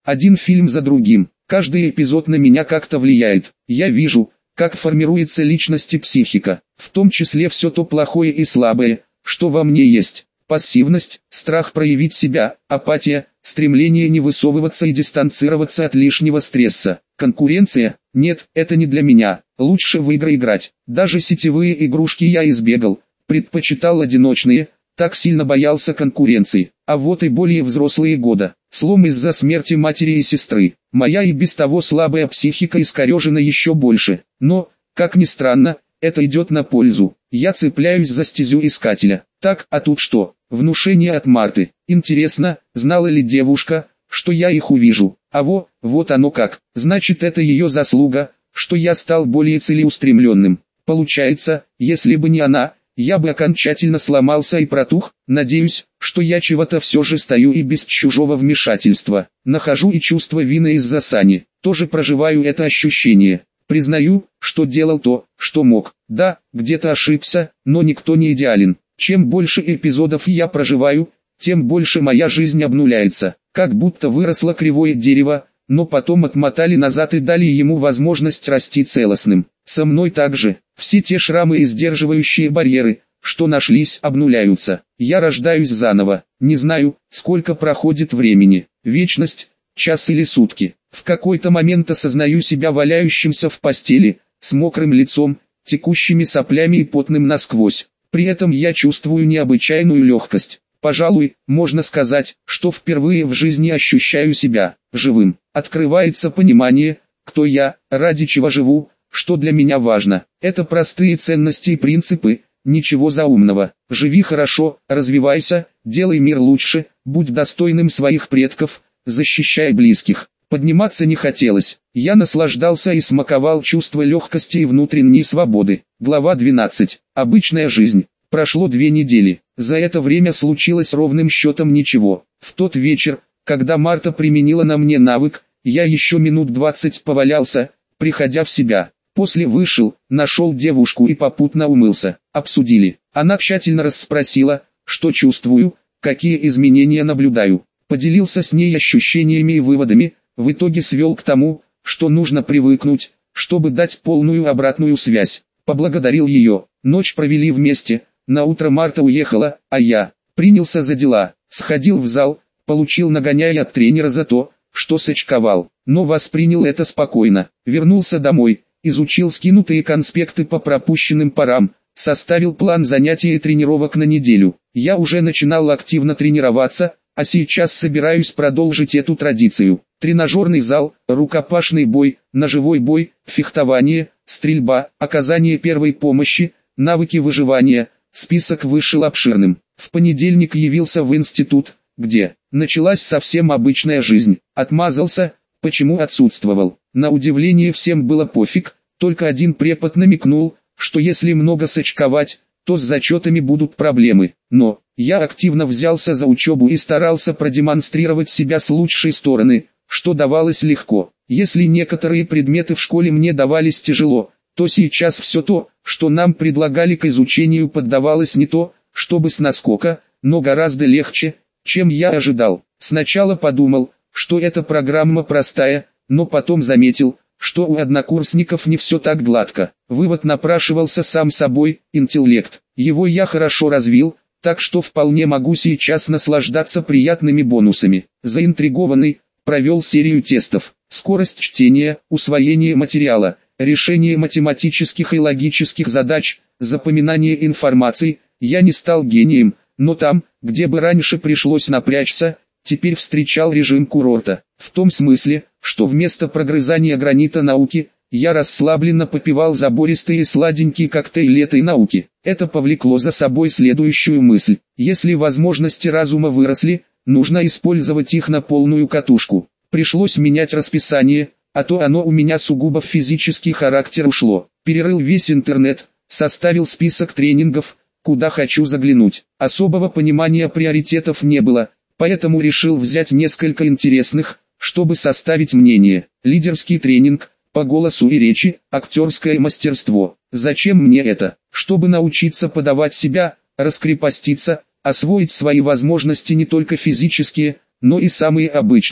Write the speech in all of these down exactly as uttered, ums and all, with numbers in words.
Один фильм за другим. Каждый эпизод на меня как-то влияет. Я вижу, как формируется личность и психика, в том числе все то плохое и слабое, что во мне есть. Пассивность, страх проявить себя, апатия, стремление не высовываться и дистанцироваться от лишнего стресса. Конкуренция? Нет, это не для меня. Лучше в игры играть. Даже сетевые игрушки я избегал, предпочитал одиночные, так сильно боялся конкуренции. А вот и более взрослые года. Слом из-за смерти матери и сестры. Моя и без того слабая психика искорежена еще больше. Но, как ни странно, это идет на пользу. Я цепляюсь за стезю искателя. Так, а тут что? Внушение от Марты. Интересно, знала ли девушка, что я их увижу? А во, вот оно как. Значит, это ее заслуга, что я стал более целеустремленным. Получается, если бы не она, я бы окончательно сломался и протух. Надеюсь, что я чего-то все же стою и без чужого вмешательства. Нахожу и чувство вины из-за Сани. Тоже проживаю это ощущение. Признаю, что делал то, что мог. Да, где-то ошибся, но никто не идеален. Чем больше эпизодов я проживаю, тем больше моя жизнь обнуляется. Как будто выросло кривое дерево, но потом отмотали назад и дали ему возможность расти целостным. Со мной также. Все те шрамы и сдерживающие барьеры, что нашлись, обнуляются. Я рождаюсь заново. Не знаю, сколько проходит времени. Вечность, час или сутки. В какой-то момент осознаю себя валяющимся в постели, с мокрым лицом, текущими соплями и потным насквозь. При этом я чувствую необычайную легкость. Пожалуй, можно сказать, что впервые в жизни ощущаю себя живым. Открывается понимание, кто я, ради чего живу, что для меня важно. Это простые ценности и принципы, ничего заумного. Живи хорошо, развивайся, делай мир лучше, будь достойным своих предков, защищай близких. Подниматься не хотелось. Я наслаждался и смаковал чувство легкости и внутренней свободы. Глава двенадцать. Обычная жизнь. Прошло две недели. За это время случилось ровным счетом ничего. В тот вечер, когда Марта применила на мне навык, я еще минут двадцать повалялся, приходя в себя. После вышел, нашел девушку и попутно умылся. Обсудили. Она тщательно расспросила, что чувствую, какие изменения наблюдаю. Поделился с ней ощущениями и выводами. В итоге свел к тому, что нужно привыкнуть, чтобы дать полную обратную связь. Поблагодарил ее. Ночь провели вместе. На утро Марта уехала, а я принялся за дела. Сходил в зал, получил нагоняй от тренера за то, что сочковал, но воспринял это спокойно. Вернулся домой, изучил скинутые конспекты по пропущенным парам, составил план занятий и тренировок на неделю. Я уже начинал активно тренироваться, а сейчас собираюсь продолжить эту традицию. Тренажерный зал, рукопашный бой, ножевой бой, фехтование, стрельба, оказание первой помощи, навыки выживания. Список вышел обширным. В понедельник явился в институт, где началась совсем обычная жизнь. Отмазался, почему отсутствовал. На удивление всем было пофиг, только один препод намекнул, что если много сочковать, то с зачетами будут проблемы. Но я активно взялся за учебу и старался продемонстрировать себя с лучшей стороны, что давалось легко. Если некоторые предметы в школе мне давались тяжело, то сейчас все то, что нам предлагали к изучению, поддавалось не то, чтобы с наскока, но гораздо легче, чем я ожидал. Сначала подумал, что эта программа простая, но потом заметил, что у однокурсников не все так гладко. Вывод напрашивался сам собой: интеллект. Его я хорошо развил, так что вполне могу сейчас наслаждаться приятными бонусами. Заинтригованный, провел серию тестов. Скорость чтения, усвоение материала, решение математических и логических задач, запоминание информации. Я не стал гением, но там, где бы раньше пришлось напрячься, теперь встречал режим курорта. В том смысле, что вместо прогрызания гранита науки, я расслабленно попивал забористый и сладенький коктейль этой науки. Это повлекло за собой следующую мысль: если возможности разума выросли, нужно использовать их на полную катушку. Пришлось менять расписание, а то оно у меня сугубо в физический характер ушло. Перерыл весь интернет, составил список тренингов, куда хочу заглянуть. Особого понимания приоритетов не было, поэтому решил взять несколько интересных, чтобы составить мнение. Лидерский тренинг, по голосу и речи, актерское мастерство. Зачем мне это? Чтобы научиться подавать себя, раскрепоститься, освоить свои возможности не только физические, но и самые обычные.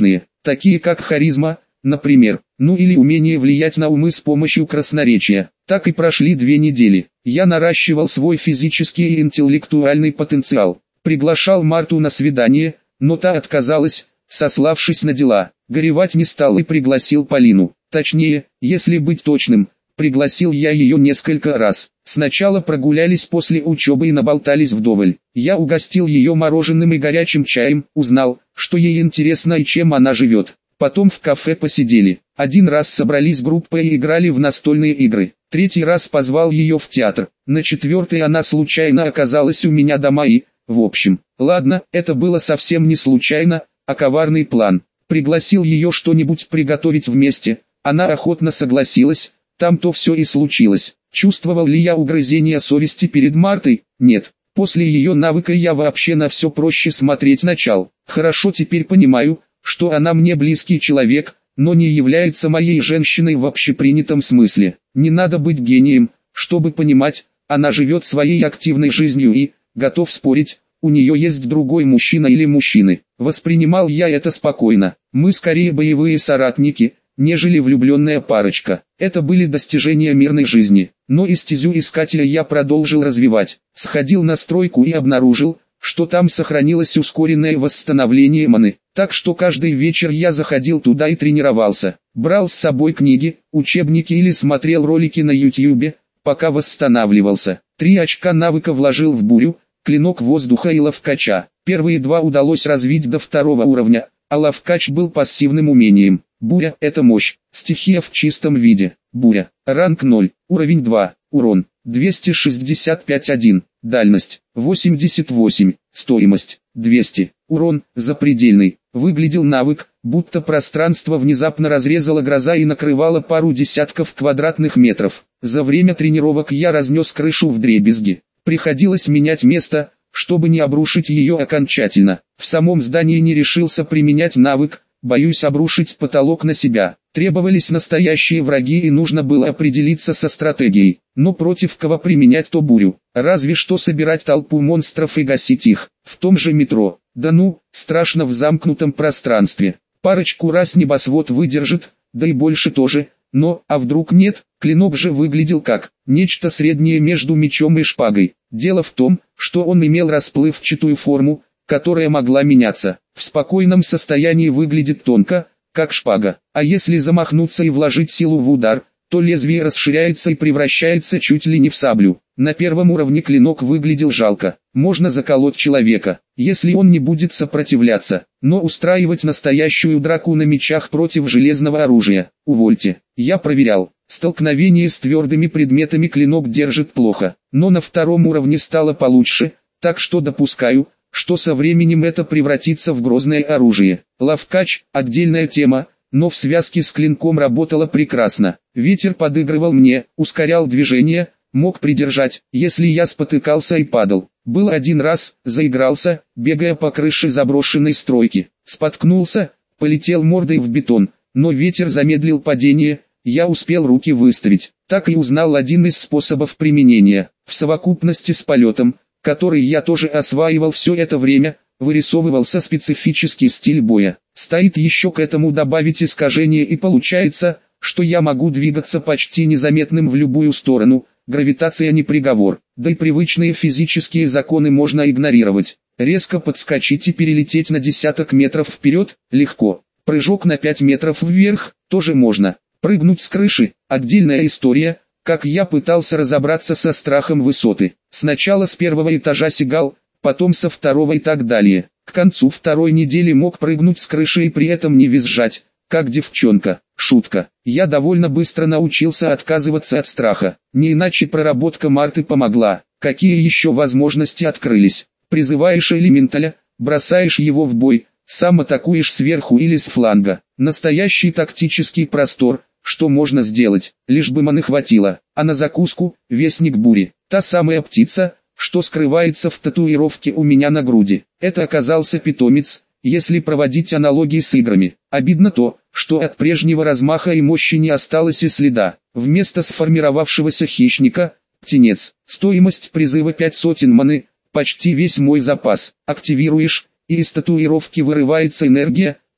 такие как харизма, например, ну или умение влиять на умы с помощью красноречия. Так и прошли две недели. Я наращивал свой физический и интеллектуальный потенциал. Приглашал Марту на свидание, но та отказалась, сославшись на дела. Горевать не стал и пригласил Полину. Точнее, если быть точным, пригласил я ее несколько раз. Сначала прогулялись после учебы и наболтались вдоволь. Я угостил ее мороженым и горячим чаем, узнал, что ей интересно и чем она живет. Потом в кафе посидели. Один раз собрались группой и играли в настольные игры. Третий раз позвал ее в театр. На четвертый она случайно оказалась у меня дома и, в общем, ладно, это было совсем не случайно, а коварный план. Пригласил ее что-нибудь приготовить вместе. Она охотно согласилась. Там-то все и случилось. Чувствовал ли я угрызение совести перед Мартой? Нет. После ее навыка я вообще на все проще смотреть начал. Хорошо, теперь понимаю, что она мне близкий человек, но не является моей женщиной в общепринятом смысле. Не надо быть гением, чтобы понимать, она живет своей активной жизнью и, готов спорить, у нее есть другой мужчина или мужчины. Воспринимал я это спокойно. Мы скорее боевые соратники, нежели влюбленная парочка. Это были достижения мирной жизни. Но и стезю искателя я продолжил развивать. Сходил на стройку и обнаружил, что там сохранилось ускоренное восстановление маны. Так что каждый вечер я заходил туда и тренировался. Брал с собой книги, учебники или смотрел ролики на ютьюбе, пока восстанавливался. Три очка навыка вложил в бурю, клинок воздуха и ловкача. Первые два удалось развить до второго уровня, а ловкач был пассивным умением. Буря – это мощь, стихия в чистом виде. Буря. Ранг ноль, уровень два, урон двести шестьдесят пять один, дальность восемьдесят восемь, стоимость двести, урон запредельный. Выглядел навык, будто пространство внезапно разрезала гроза и накрывала пару десятков квадратных метров. За время тренировок я разнес крышу вдребезги. Приходилось менять место, чтобы не обрушить ее окончательно. В самом здании не решился применять навык, боюсь обрушить потолок на себя. Требовались настоящие враги и нужно было определиться со стратегией. Но против кого применять то бурю? Разве что собирать толпу монстров и гасить их. В том же метро. Да ну, страшно в замкнутом пространстве. Парочку раз небосвод выдержит, да и больше тоже. Но, а вдруг нет? Клинок же выглядел как нечто среднее между мечом и шпагой. Дело в том, что он имел расплывчатую форму, которая могла меняться. В спокойном состоянии выглядит тонко, как шпага. А если замахнуться и вложить силу в удар, то лезвие расширяется и превращается чуть ли не в саблю. На первом уровне клинок выглядел жалко. Можно заколоть человека, если он не будет сопротивляться. Но устраивать настоящую драку на мечах против железного оружия, увольте. Я проверял. Столкновение с твердыми предметами клинок держит плохо. Но на втором уровне стало получше, так что допускаю, что со временем это превратится в грозное оружие. Ловкач – отдельная тема, но в связке с клинком работало прекрасно. Ветер подыгрывал мне, ускорял движение, мог придержать, если я спотыкался и падал. Был один раз, заигрался, бегая по крыше заброшенной стройки. Споткнулся, полетел мордой в бетон, но ветер замедлил падение, я успел руки выставить. Так и узнал один из способов применения. В совокупности с полетом, который я тоже осваивал все это время, вырисовывался специфический стиль боя. Стоит еще к этому добавить искажение и получается, что я могу двигаться почти незаметным в любую сторону, гравитация не приговор, да и привычные физические законы можно игнорировать. Резко подскочить и перелететь на десяток метров вперед – легко. Прыжок на пять метров вверх – тоже можно. Прыгнуть с крыши – отдельная история. Как я пытался разобраться со страхом высоты. Сначала с первого этажа сигал, потом со второго и так далее. К концу второй недели мог прыгнуть с крыши и при этом не визжать, как девчонка. Шутка. Я довольно быстро научился отказываться от страха. Не иначе проработка Марты помогла. Какие еще возможности открылись? Призываешь элементаля, бросаешь его в бой, сам атакуешь сверху или с фланга. Настоящий тактический простор. Что можно сделать, лишь бы маны хватило, а на закуску – вестник бури, та самая птица, что скрывается в татуировке у меня на груди. Это оказался питомец, если проводить аналогии с играми. Обидно то, что от прежнего размаха и мощи не осталось и следа. Вместо сформировавшегося хищника – птенец. Стоимость призыва пять сотен маны, почти весь мой запас. Активируешь, и из татуировки вырывается энергия,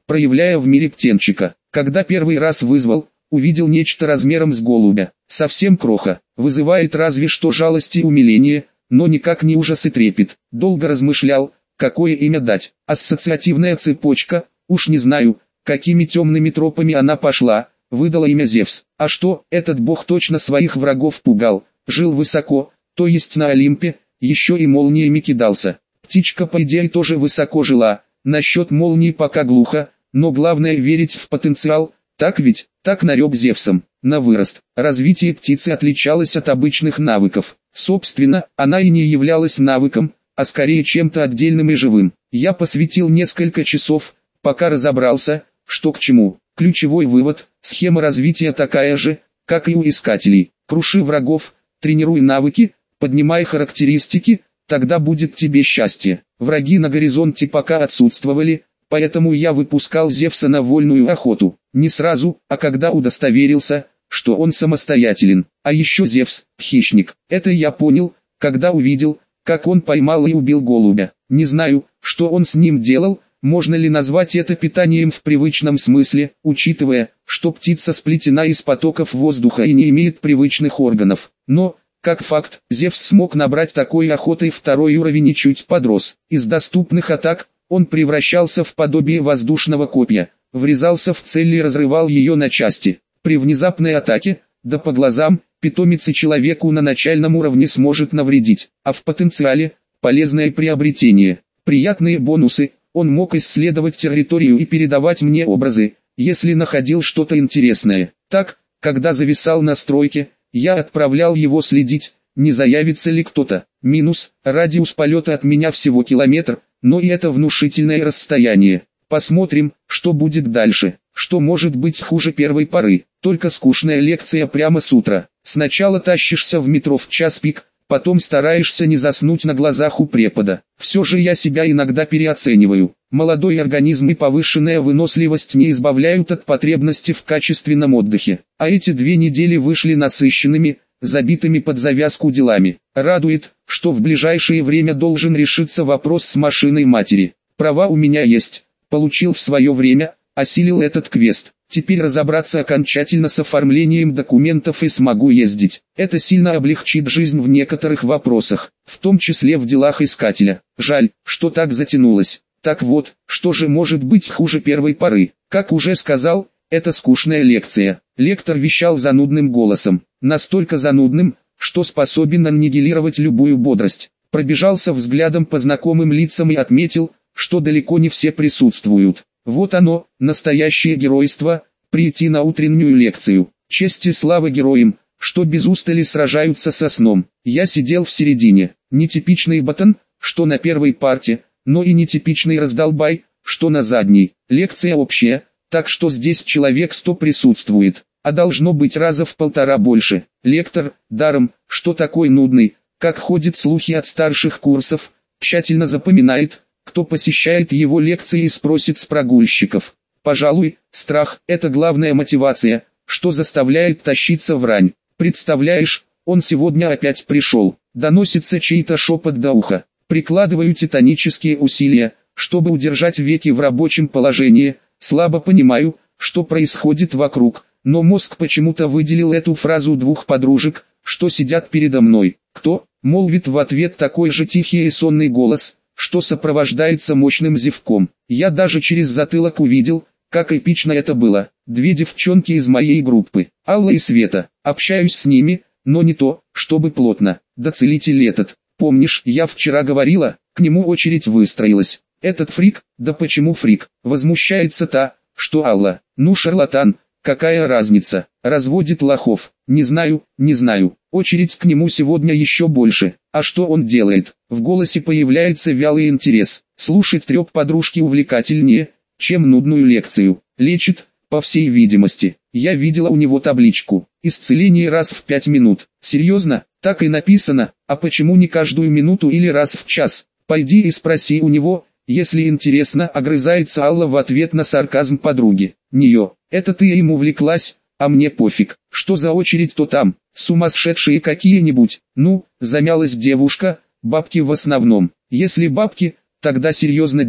проявляя в мире птенчика. Когда первый раз вызвал, увидел нечто размером с голубя, совсем кроха, вызывает разве что жалость и умиление, но никак не ужас и трепет. Долго размышлял, какое имя дать. Ассоциативная цепочка, уж не знаю, какими темными тропами она пошла, выдала имя Зевс. А что, этот бог точно своих врагов пугал, жил высоко, то есть на Олимпе, еще и молниями кидался. Птичка по идее тоже высоко жила, насчет молнии пока глухо, но главное верить в потенциал, так ведь, так нарек Зевсом, на вырост. Развитие птицы отличалось от обычных навыков. Собственно, она и не являлась навыком, а скорее чем-то отдельным и живым. Я посвятил несколько часов, пока разобрался, что к чему. Ключевой вывод: схема развития такая же, как и у искателей. Круши врагов, тренируй навыки, поднимай характеристики, тогда будет тебе счастье. Враги на горизонте пока отсутствовали, поэтому я выпускал Зевса на вольную охоту. Не сразу, а когда удостоверился, что он самостоятелен. А еще Зевс – хищник. Это я понял, когда увидел, как он поймал и убил голубя. Не знаю, что он с ним делал, можно ли назвать это питанием в привычном смысле, учитывая, что птица сплетена из потоков воздуха и не имеет привычных органов. Но, как факт, Зевс смог набрать такой охотой второй уровень и чуть подрос. Из доступных атак, он превращался в подобие воздушного копья, врезался в цель и разрывал ее на части. При внезапной атаке, да по глазам, питомец и человеку на начальном уровне сможет навредить, а в потенциале – полезное приобретение. Приятные бонусы: он мог исследовать территорию и передавать мне образы, если находил что-то интересное. Так, когда зависал на стройке, я отправлял его следить, не заявится ли кто-то. Минус: радиус полета от меня всего километр, но и это внушительное расстояние. Посмотрим, что будет дальше. Что может быть хуже первой поры? Только скучная лекция прямо с утра. Сначала тащишься в метро в час пик, потом стараешься не заснуть на глазах у препода. Все же я себя иногда переоцениваю. Молодой организм и повышенная выносливость не избавляют от потребности в качественном отдыхе. А эти две недели вышли насыщенными, забитыми под завязку делами. Радует, что в ближайшее время должен решиться вопрос с машиной матери. Права у меня есть. Получил в свое время, осилил этот квест. Теперь разобраться окончательно с оформлением документов и смогу ездить. Это сильно облегчит жизнь в некоторых вопросах, в том числе в делах искателя. Жаль, что так затянулось. Так вот, что же может быть хуже первой поры? Как уже сказал, это скучная лекция. Лектор вещал занудным голосом. Настолько занудным, что способен аннигилировать любую бодрость. Пробежался взглядом по знакомым лицам и отметил, что далеко не все присутствуют. Вот оно, настоящее геройство, прийти на утреннюю лекцию. Честь и слава героям, что без устали сражаются со сном. Я сидел в середине, нетипичный ботан, что на первой парте, но и нетипичный раздолбай, что на задней. Лекция общая, так что здесь человек сто присутствует, а должно быть раза в полтора больше. Лектор, даром, что такой нудный, как ходят слухи от старших курсов, тщательно запоминает, кто посещает его лекции и спросит с прогульщиков. Пожалуй, страх – это главная мотивация, что заставляет тащиться в рань. Представляешь, он сегодня опять пришел. Доносится чей-то шепот до уха. Прикладываю титанические усилия, чтобы удержать веки в рабочем положении. Слабо понимаю, что происходит вокруг, но мозг почему-то выделил эту фразу двух подружек, что сидят передо мной. Кто? Молвит в ответ такой же тихий и сонный голос, что сопровождается мощным зевком. Я даже через затылок увидел, как эпично это было. Две девчонки из моей группы, Алла и Света. Общаюсь с ними, но не то, чтобы плотно. Да целитель этот. Помнишь, я вчера говорила, к нему очередь выстроилась. Этот фрик, да почему фрик? Возмущается та, что Алла. Ну шарлатан, какая разница? Разводит лохов. Не знаю, не знаю. Очередь к нему сегодня еще больше. А что он делает? В голосе появляется вялый интерес. Слушать треп подружки увлекательнее, чем нудную лекцию. Лечит, по всей видимости. Я видела у него табличку. Исцеление раз в пять минут. Серьезно? Так и написано. А почему не каждую минуту или раз в час? Пойди и спроси у него, если интересно, огрызается Алла в ответ на сарказм подруги. Нее. Это ты им увлеклась, а мне пофиг. Что за очередь то там? Сумасшедшие какие-нибудь? Ну, замялась девушка, бабки в основном. Если бабки, тогда серьезно дело.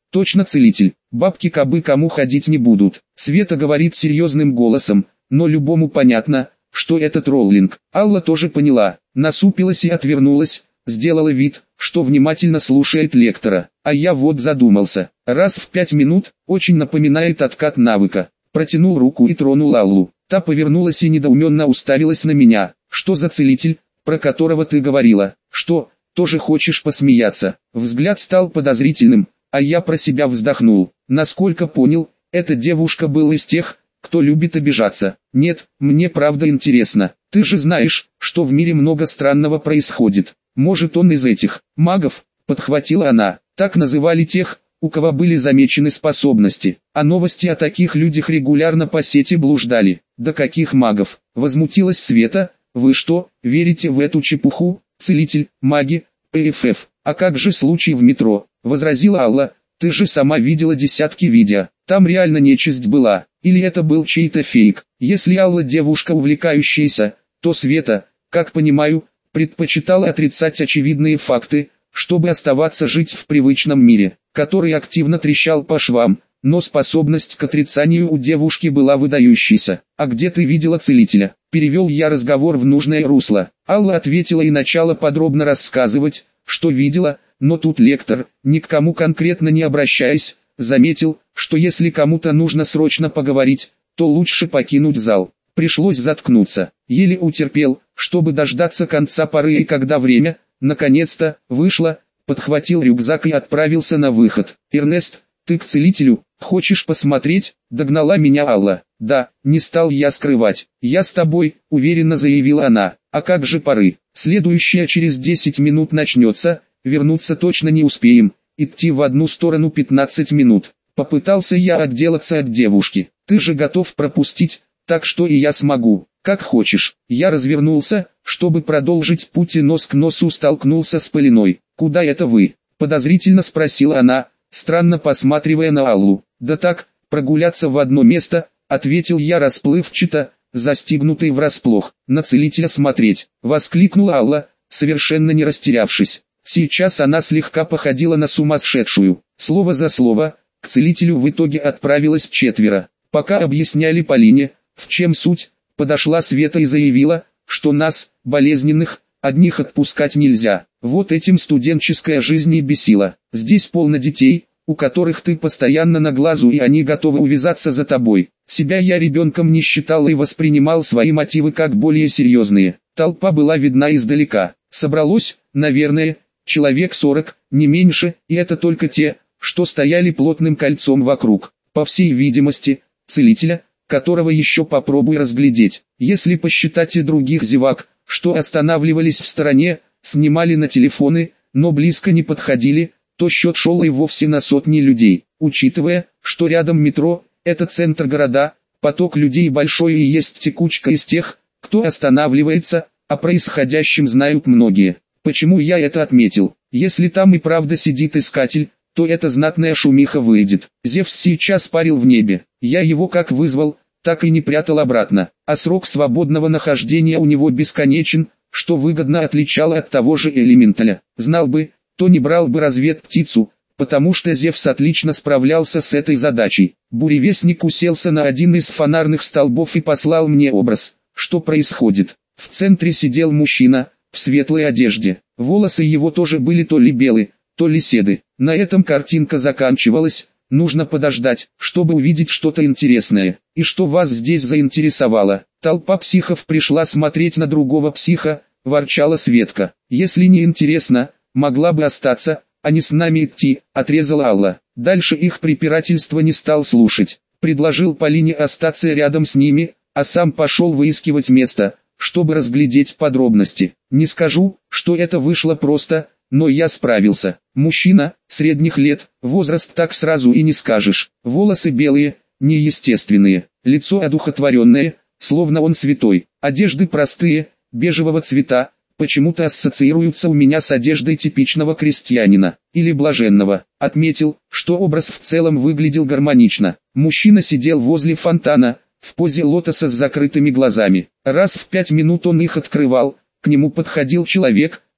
точно целитель. Бабки кабы кому ходить не будут. Света говорит серьезным голосом, но любому понятно, что это троллинг. Алла тоже поняла, насупилась и отвернулась, сделала вид, что внимательно слушает лектора. А я вот задумался, раз в пять минут, очень напоминает откат навыка. Протянул руку и тронул Аллу. Та повернулась и недоуменно уставилась на меня. Что за целитель, про которого ты говорила? Что, тоже хочешь посмеяться? Взгляд стал подозрительным, а я про себя вздохнул. Насколько понял, эта девушка была из тех, кто любит обижаться. Нет, мне правда интересно. Ты же знаешь, что в мире много странного происходит. Может, он из этих магов? Подхватила она. Так называли тех, у кого были замечены способности. А новости о таких людях регулярно по сети блуждали. Да каких магов? Возмутилась Света. Вы что, верите в эту чепуху? Целитель, маги, ПФФ. А как же случай в метро? Возразила Алла. Ты же сама видела десятки видео. Там реально нечисть была. Или это был чей-то фейк? Если Алла девушка увлекающаяся, то Света, как понимаю, предпочитала отрицать очевидные факты, чтобы оставаться жить в привычном мире, который активно трещал по швам, но способность к отрицанию у девушки была выдающейся. «А где ты видела целителя?» Перевел я разговор в нужное русло. Алла ответила и начала подробно рассказывать, что видела, но тут лектор, ни к кому конкретно не обращаясь, заметил, что если кому-то нужно срочно поговорить, то лучше покинуть зал. Пришлось заткнуться, еле утерпел, чтобы дождаться конца поры, и когда время, наконец-то, вышло, подхватил рюкзак и отправился на выход. «Эрнест, ты к целителю, хочешь посмотреть?» Догнала меня Алла. «Да», не стал я скрывать. «Я с тобой», уверенно заявила она. «А как же поры? Следующая через десять минут начнется, вернуться точно не успеем, идти в одну сторону пятнадцать минут». Попытался я отделаться от девушки. «Ты же готов пропустить, так что и я смогу, как хочешь». Я развернулся, чтобы продолжить путь, и нос к носу столкнулся с Полиной. «Куда это вы?» подозрительно спросила она, странно посматривая на Аллу. «Да так, прогуляться в одно место», ответил я расплывчато, застигнутый врасплох. «На целителя смотреть», воскликнула Алла, совершенно не растерявшись. Сейчас она слегка походила на сумасшедшую. Слово за слово, к целителю в итоге отправилось четверо. Пока объясняли Полине, в чем суть, подошла Света и заявила, что нас, болезненных, одних отпускать нельзя. Вот этим студенческая жизнь и бесила. Здесь полно детей, у которых ты постоянно на глазу, и они готовы увязаться за тобой. Себя я ребенком не считал и воспринимал свои мотивы как более серьезные. Толпа была видна издалека. Собралось, наверное, человек сорок, не меньше, и это только те, что стояли плотным кольцом вокруг. По всей видимости, целителя, которого еще попробуй разглядеть. Если посчитать и других зевак, что останавливались в стороне, снимали на телефоны, но близко не подходили, то счет шел и вовсе на сотни людей. Учитывая, что рядом метро, это центр города, поток людей большой и есть текучка из тех, кто останавливается, о происходящем знают многие. Почему я это отметил? Если там и правда сидит искатель, то эта знатная шумиха выйдет. Зевс сейчас парил в небе. Я его как вызвал, так и не прятал обратно. А срок свободного нахождения у него бесконечен, что выгодно отличало от того же элементаля. Знал бы, то не брал бы разведптицу, потому что Зевс отлично справлялся с этой задачей. Буревестник уселся на один из фонарных столбов и послал мне образ. Что происходит? В центре сидел мужчина, в светлой одежде. Волосы его тоже были то ли белые, то ли седы. На этом картинка заканчивалась. Нужно подождать, чтобы увидеть что-то интересное. И что вас здесь заинтересовало? Толпа психов пришла смотреть на другого психа, ворчала Светка. Если не интересно, могла бы остаться, а не с нами идти, отрезала Алла. Дальше их препирательство не стал слушать. Предложил Полине остаться рядом с ними, а сам пошел выискивать место, чтобы разглядеть подробности. Не скажу, что это вышло просто, но я справился. Мужчина, средних лет, возраст так сразу и не скажешь. Волосы белые, неестественные, лицо одухотворенное, словно он святой. Одежды простые, бежевого цвета, почему-то ассоциируются у меня с одеждой типичного крестьянина, или блаженного. Отметил, что образ в целом выглядел гармонично. Мужчина сидел возле фонтана, в позе лотоса с закрытыми глазами. Раз в пять минут он их открывал, к нему подходил человек,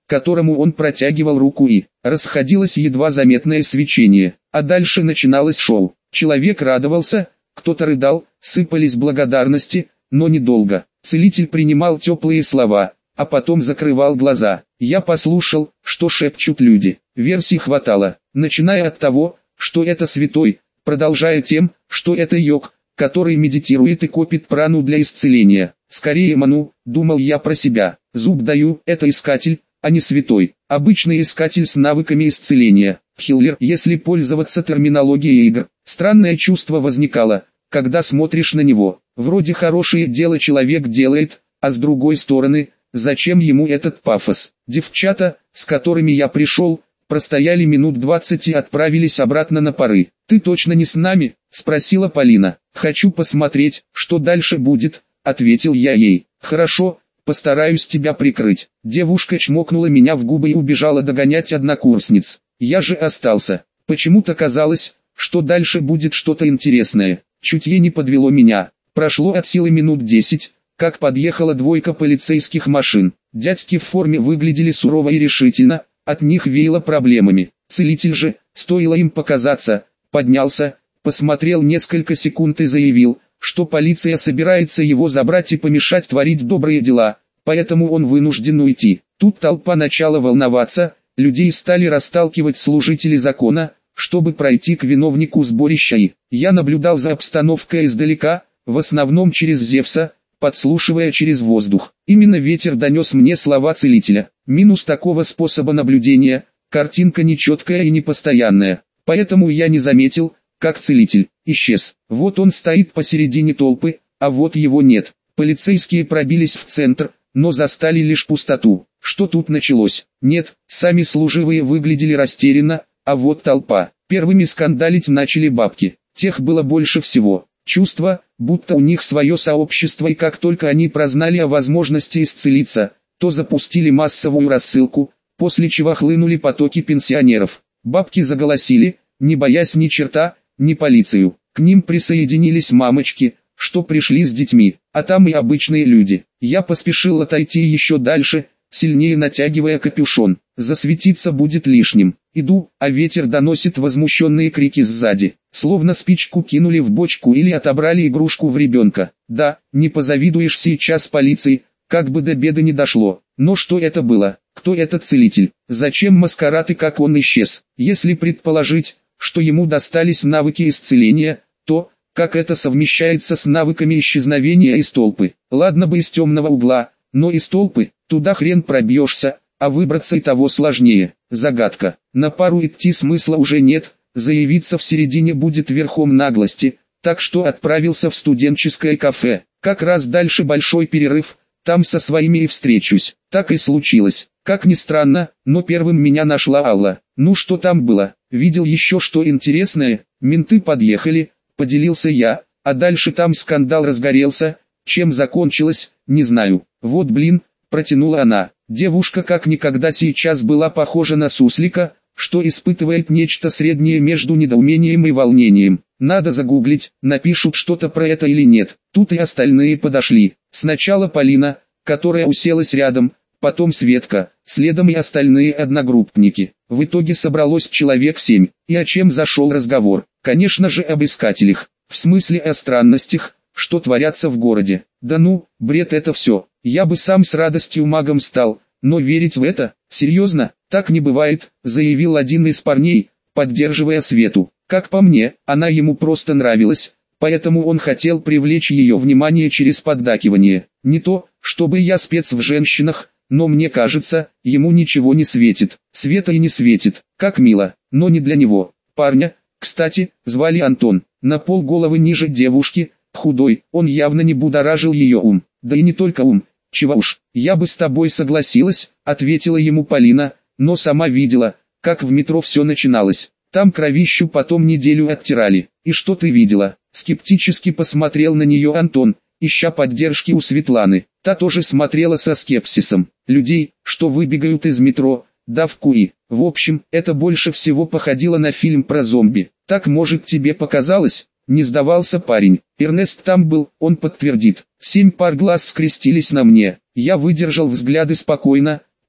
которому он протягивал руку, и расходилось едва заметное свечение. А дальше начиналось шоу. Человек радовался, кто-то рыдал, сыпались благодарности, но недолго. Целитель принимал теплые слова, а потом закрывал глаза. Я послушал, что шепчут люди. Версий хватало, начиная от того, что это святой, продолжая тем, что это йог, который медитирует и копит прану для исцеления. Скорее ману, думал я про себя. Зуб даю, это искатель, а не святой. Обычный искатель с навыками исцеления. Хиллер, если пользоваться терминологией игр. Странное чувство возникало, когда смотришь на него. Вроде хорошее дело человек делает, а с другой стороны, зачем ему этот пафос? Девчата, с которыми я пришел, простояли минут двадцать и отправились обратно на пары. «Ты точно не с нами?» – спросила Полина. «Хочу посмотреть, что дальше будет», – ответил я ей. «Хорошо, постараюсь тебя прикрыть». Девушка чмокнула меня в губы и убежала догонять однокурсниц. Я же остался. Почему-то казалось, что дальше будет что-то интересное. Чутье не подвело меня. Прошло от силы минут десять, как подъехала двойка полицейских машин. Дядьки в форме выглядели сурово и решительно, от них веяло проблемами. Целитель же, стоило им показаться, поднялся, посмотрел несколько секунд и заявил, что полиция собирается его забрать и помешать творить добрые дела, поэтому он вынужден уйти. Тут толпа начала волноваться, людей стали расталкивать служители закона, чтобы пройти к виновнику сборища, и я наблюдал за обстановкой издалека, в основном через Зевса, подслушивая через воздух. Именно ветер донес мне слова целителя. Минус такого способа наблюдения, картинка нечеткая и непостоянная, поэтому я не заметил, как целитель исчез. Вот он стоит посередине толпы, а вот его нет. Полицейские пробились в центр, но застали лишь пустоту. Что тут началось? Нет, сами служивые выглядели растерянно, а вот толпа. Первыми скандалить начали бабки. Тех было больше всего. Чувство, будто у них свое сообщество, и как только они прознали о возможности исцелиться, то запустили массовую рассылку, после чего хлынули потоки пенсионеров. Бабки заголосили, не боясь ни черта, ни полицию. К ним присоединились мамочки, что пришли с детьми, а там и обычные люди. Я поспешил отойти еще дальше, сильнее натягивая капюшон. Засветиться будет лишним. Иду, а ветер доносит возмущенные крики сзади. Словно спичку кинули в бочку или отобрали игрушку в ребенка. Да, не позавидуешь сейчас полиции, как бы до беды не дошло. Но что это было? Кто этот целитель? Зачем маскарад и как он исчез? Если предположить, что ему достались навыки исцеления, то, как это совмещается с навыками исчезновения из толпы? Ладно бы из темного угла, но из толпы, туда хрен пробьешься, а выбраться и того сложнее. Загадка. На пару идти смысла уже нет, заявиться в середине будет верхом наглости, так что отправился в студенческое кафе. Как раз дальше большой перерыв, там со своими и встречусь. Так и случилось. Как ни странно, но первым меня нашла Алла. Ну что там было? Видел еще что интересное? Менты подъехали, поделился я, а дальше там скандал разгорелся. Чем закончилось, не знаю. Вот блин, протянула она. Девушка как никогда сейчас была похожа на суслика, что испытывает нечто среднее между недоумением и волнением. Надо загуглить, напишут что-то про это или нет. Тут и остальные подошли. Сначала Полина, которая уселась рядом, потом Светка, следом и остальные одногруппники. В итоге собралось человек семь. И о чем зашел разговор? Конечно же об искателях. В смысле о странностях, что творятся в городе. Да ну, бред это все. Я бы сам с радостью магом стал, но верить в это, серьезно, так не бывает, заявил один из парней, поддерживая Свету. Как по мне, она ему просто нравилась, поэтому он хотел привлечь ее внимание через поддакивание. Не то, чтобы я спец в женщинах, но мне кажется, ему ничего не светит. Света и не светит, как мило, но не для него. Парня, кстати, звали Антон, на полголовы ниже девушки, худой, он явно не будоражил ее ум, да и не только ум. «Чего уж, я бы с тобой согласилась», — ответила ему Полина, но сама видела, как в метро все начиналось. Там кровищу потом неделю оттирали. «И что ты видела?» — скептически посмотрел на нее Антон, ища поддержки у Светланы. Та тоже смотрела со скепсисом. Людей, что выбегают из метро, давку и... В общем, это больше всего походило на фильм про зомби. «Так, может, тебе показалось?» Не сдавался парень. Эрнест там был, он подтвердит. Семь пар глаз скрестились на мне. Я выдержал взгляды спокойно,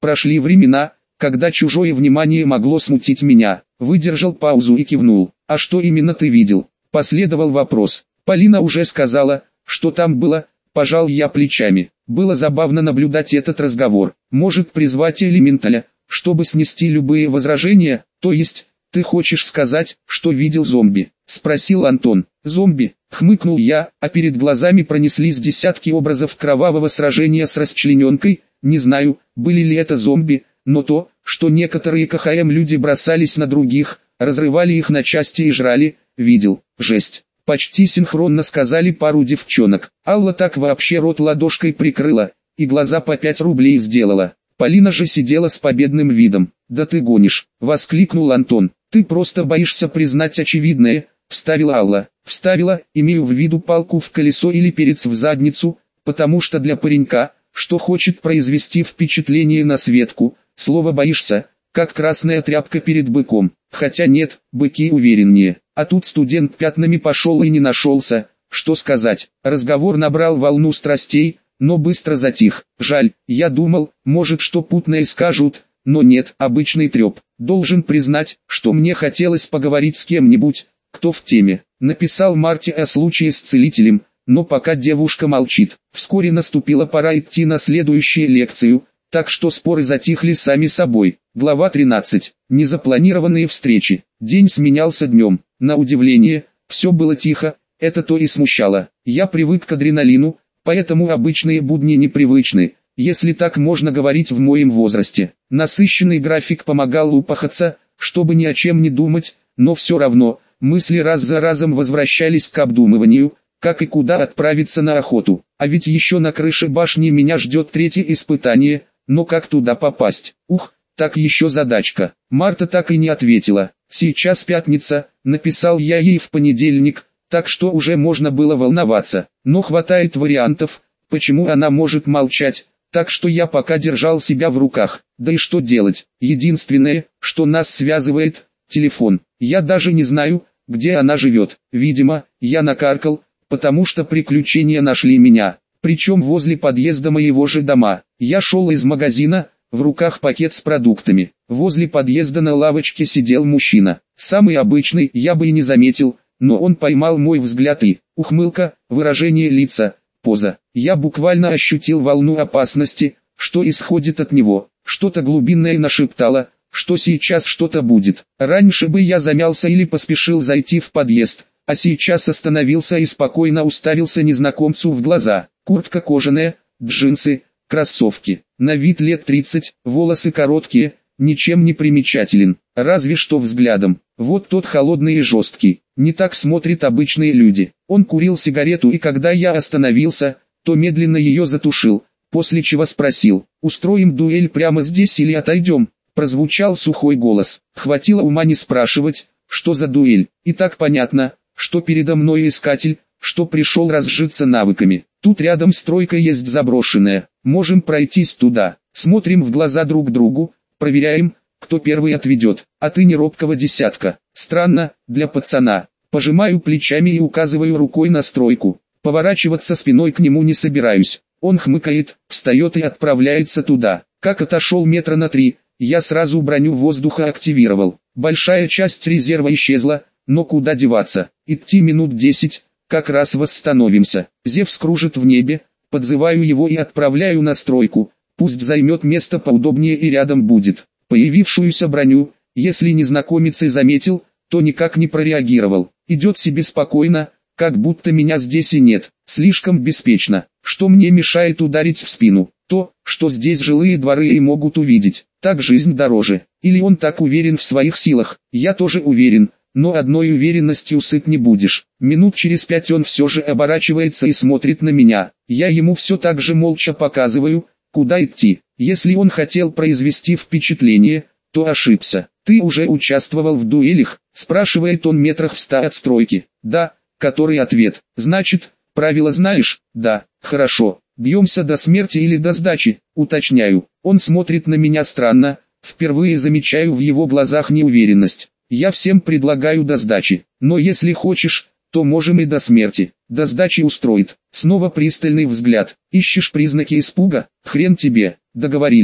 Прошли времена, когда чужое внимание могло смутить меня. Выдержал паузу и кивнул. А что именно ты видел? Последовал вопрос. Полина уже сказала, что там было. Пожал я плечами. Было забавно наблюдать этот разговор. Может призвать элементаля, чтобы снести любые возражения, то есть... «Ты хочешь сказать, что видел зомби?» – спросил Антон. «Зомби?» – хмыкнул я, а перед глазами пронеслись десятки образов кровавого сражения с расчлененкой. Не знаю, были ли это зомби, но то, что некоторые КХМ-люди бросались на других, разрывали их на части и жрали, видел. Жесть. Почти синхронно сказали пару девчонок. Алла так вообще рот ладошкой прикрыла, и глаза по пять рублей сделала. Полина же сидела с победным видом. «Да ты гонишь!» – воскликнул Антон. «Ты просто боишься признать очевидное», – вставила Алла. Вставила, имею в виду палку в колесо или перец в задницу, потому что для паренька, что хочет произвести впечатление на Светку, слово «боишься», как красная тряпка перед быком. Хотя нет, быки увереннее. А тут студент пятнами пошел и не нашелся. Что сказать? Разговор набрал волну страстей, но быстро затих. Жаль, я думал, может что путное скажут, но нет, обычный треп. Должен признать, что мне хотелось поговорить с кем-нибудь, кто в теме. Написал Марте о случае с целителем, но пока девушка молчит. Вскоре наступила пора идти на следующую лекцию, так что споры затихли сами собой. Глава тринадцать. Незапланированные встречи. День сменялся днем. На удивление, все было тихо, это то и смущало. Я привык к адреналину, поэтому обычные будни непривычны, если так можно говорить в моем возрасте. Насыщенный график помогал упахаться, чтобы ни о чем не думать, но все равно, мысли раз за разом возвращались к обдумыванию, как и куда отправиться на охоту. А ведь еще на крыше башни меня ждет третье испытание, но как туда попасть? Ух, так еще задачка. Марта так и не ответила. Сейчас пятница, написал я ей в понедельник, так что уже можно было волноваться. Но хватает вариантов, почему она может молчать. Так что я пока держал себя в руках. Да и что делать? Единственное, что нас связывает, телефон. Я даже не знаю, где она живет. Видимо, я накаркал, потому что приключения нашли меня. Причем возле подъезда моего же дома. Я шел из магазина, в руках пакет с продуктами. Возле подъезда на лавочке сидел мужчина. Самый обычный, я бы и не заметил, но он поймал мой взгляд и, ухмылка, выражение лица, поза. Я буквально ощутил волну опасности, что исходит от него. Что-то глубинное нашептало, что сейчас что-то будет. Раньше бы я замялся или поспешил зайти в подъезд, а сейчас остановился и спокойно уставился незнакомцу в глаза. Куртка кожаная, джинсы, кроссовки. На вид лет тридцать, волосы короткие, ничем не примечателен, разве что взглядом. Вот тот холодный и жесткий. Не так смотрят обычные люди. Он курил сигарету, и когда я остановился, то медленно ее затушил, после чего спросил: «Устроим дуэль прямо здесь или отойдем?» Прозвучал сухой голос. Хватило ума не спрашивать, что за дуэль. И так понятно, что передо мной искатель, что пришел разжиться навыками. Тут рядом стройка есть заброшенная. Можем пройтись туда. Смотрим в глаза друг другу, проверяем, кто первый отведет. А ты не робкого десятка. Странно, для пацана. Пожимаю плечами и указываю рукой на стройку. Поворачиваться спиной к нему не собираюсь. Он хмыкает, встает и отправляется туда. Как отошел метра на три, я сразу броню воздуха активировал. Большая часть резерва исчезла, но куда деваться? Идти минут десять, как раз восстановимся. Зевс кружит в небе, подзываю его и отправляю на стройку. Пусть займет место поудобнее и рядом будет. Появившуюся броню, если незнакомец и заметил, то никак не прореагировал. Идет себе спокойно, как будто меня здесь и нет. Слишком беспечно. Что мне мешает ударить в спину? То, что здесь жилые дворы и могут увидеть. Так жизнь дороже. Или он так уверен в своих силах? Я тоже уверен, но одной уверенностью сыт не будешь. Минут через пять он все же оборачивается и смотрит на меня. Я ему все так же молча показываю, куда идти. Если он хотел произвести впечатление, то ошибся. «Ты уже участвовал в дуэлях?» – спрашивает он метрах в ста от стройки. «Да», который ответ. «Значит, правила знаешь?» «Да». «Хорошо. Бьемся до смерти или до сдачи?» Уточняю. Он смотрит на меня странно, впервые замечаю в его глазах неуверенность. Я всем предлагаю до сдачи, но если хочешь, то можем и до смерти. До сдачи устроит. Снова пристальный взгляд. Ищешь признаки испуга? Хрен тебе. Договорились.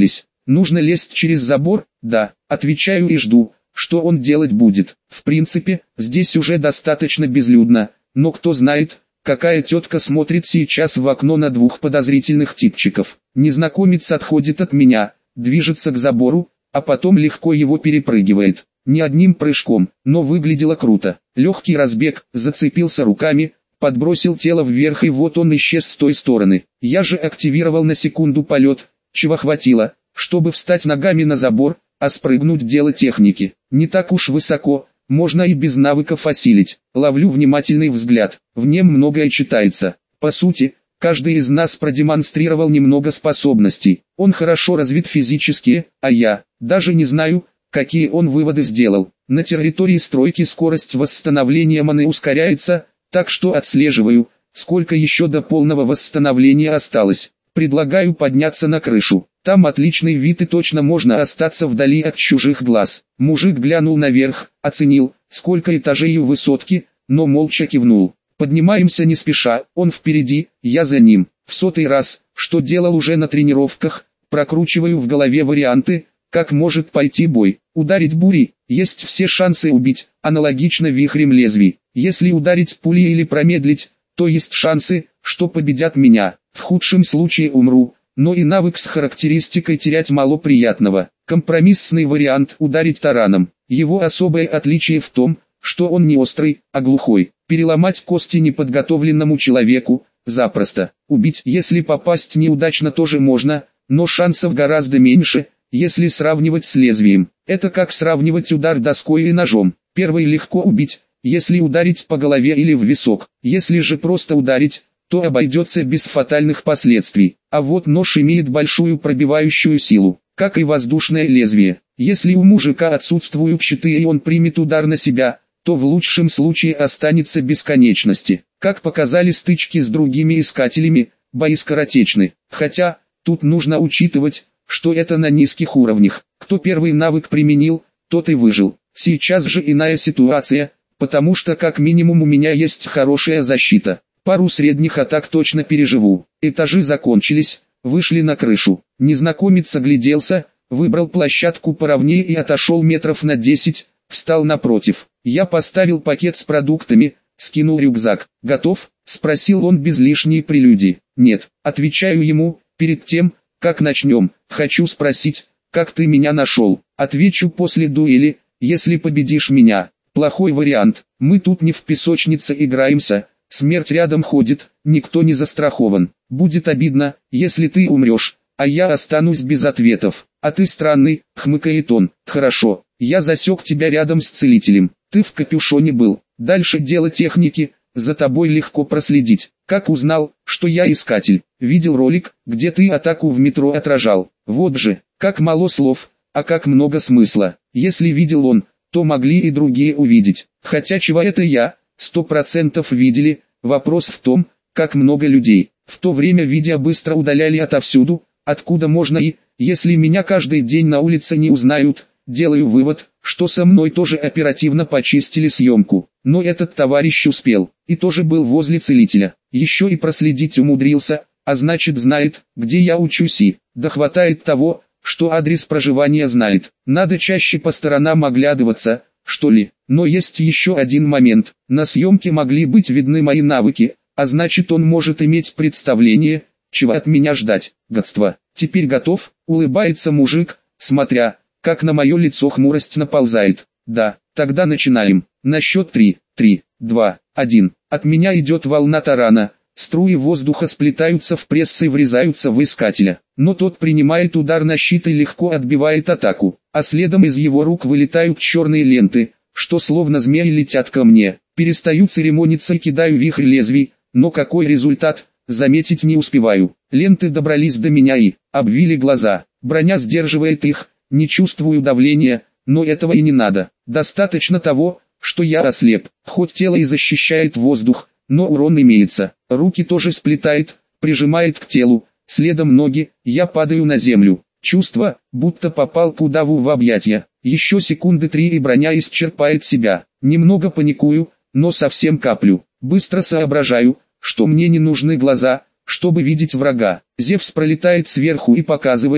Нужно лезть через забор? Да, отвечаю и жду, что он делать будет. В принципе, здесь уже достаточно безлюдно, но кто знает, какая тетка смотрит сейчас в окно на двух подозрительных типчиков. Незнакомец отходит от меня, движется к забору, а потом легко его перепрыгивает. Не одним прыжком, но выглядело круто. Легкий разбег, зацепился руками, подбросил тело вверх и вот он исчез с той стороны. Я же активировал на секунду полет, чего хватило, чтобы встать ногами на забор, а спрыгнуть дело техники. Не так уж высоко, можно и без навыков осилить. Ловлю внимательный взгляд, в нем многое читается. По сути, каждый из нас продемонстрировал немного способностей. Он хорошо развит физически, а я, даже не знаю, какие он выводы сделал. На территории стройки скорость восстановления маны ускоряется, так что отслеживаю, сколько еще до полного восстановления осталось. Предлагаю подняться на крышу. Там отличный вид и точно можно остаться вдали от чужих глаз. Мужик глянул наверх, оценил, сколько этажей у высотки, но молча кивнул. Поднимаемся не спеша, он впереди, я за ним. В сотый раз, что делал уже на тренировках, прокручиваю в голове варианты, как может пойти бой. Ударить бурей, есть все шансы убить, аналогично вихрем лезвий. Если ударить пулей или промедлить, то есть шансы, что победят меня. В худшем случае умру, но и навык с характеристикой терять мало приятного. Компромиссный вариант – ударить тараном. Его особое отличие в том, что он не острый, а глухой. Переломать кости неподготовленному человеку – запросто. Убить, если попасть неудачно, тоже можно, но шансов гораздо меньше, если сравнивать с лезвием. Это как сравнивать удар доской и ножом. Первый легко убить, если ударить по голове или в висок. Если же просто ударить, то обойдется без фатальных последствий. А вот нож имеет большую пробивающую силу, как и воздушное лезвие. Если у мужика отсутствуют щиты и он примет удар на себя, то в лучшем случае останется без конечности. Как показали стычки с другими искателями, бои скоротечны. Хотя, тут нужно учитывать, что это на низких уровнях. Кто первый навык применил, тот и выжил. Сейчас же иная ситуация, потому что как минимум у меня есть хорошая защита. Пару средних атак точно переживу. Этажи закончились, вышли на крышу. Незнакомец огляделся, выбрал площадку поровнее и отошел метров на десять, встал напротив. Я поставил пакет с продуктами, скинул рюкзак. «Готов?» – спросил он без лишней прелюдии. «Нет», – отвечаю ему, перед тем, как начнем, хочу спросить, как ты меня нашел. Отвечу после дуэли, если победишь меня. Плохой вариант, мы тут не в песочнице играемся. Смерть рядом ходит, никто не застрахован. Будет обидно, если ты умрешь, а я останусь без ответов. А ты странный, хмыкает он. Хорошо, я засек тебя рядом с целителем. Ты в капюшоне был. Дальше дело техники, за тобой легко проследить. Как узнал, что я искатель? Видел ролик, где ты атаку в метро отражал. Вот же, как мало слов, а как много смысла. Если видел он, то могли и другие увидеть. Хотя чего это я? Сто процентов видели, вопрос в том, как много людей. В то время видео быстро удаляли отовсюду, откуда можно и, если меня каждый день на улице не узнают, делаю вывод, что со мной тоже оперативно почистили съемку. Но этот товарищ успел, и тоже был возле целителя. Еще и проследить умудрился, а значит знает, где я учусь и, да хватает того, что адрес проживания знает. Надо чаще по сторонам оглядываться, что ли. Но есть еще один момент. На съемке могли быть видны мои навыки, а значит он может иметь представление, чего от меня ждать. Гадство. Теперь готов? Улыбается мужик, смотря, как на мое лицо хмурость наползает. Да, тогда начинаем. На счет три, три, два, один. От меня идет волна тарана. Струи воздуха сплетаются в пресс и врезаются в искателя. Но тот принимает удар на щит и легко отбивает атаку. А следом из его рук вылетают черные ленты, что словно змеи летят ко мне. Перестаю церемониться и кидаю вихрь лезвий, но какой результат, заметить не успеваю. Ленты добрались до меня и обвили глаза. Броня сдерживает их, не чувствую давления, но этого и не надо. Достаточно того, что я ослеп. Хоть тело и защищает воздух, но урон имеется. Руки тоже сплетает, прижимает к телу, следом ноги, я падаю на землю. Чувство, будто попал к удаву в объятия. Еще секунды три и броня исчерпает себя. Немного паникую, но совсем каплю. Быстро соображаю, что мне не нужны глаза, чтобы видеть врага. Зевс пролетает сверху и показывает,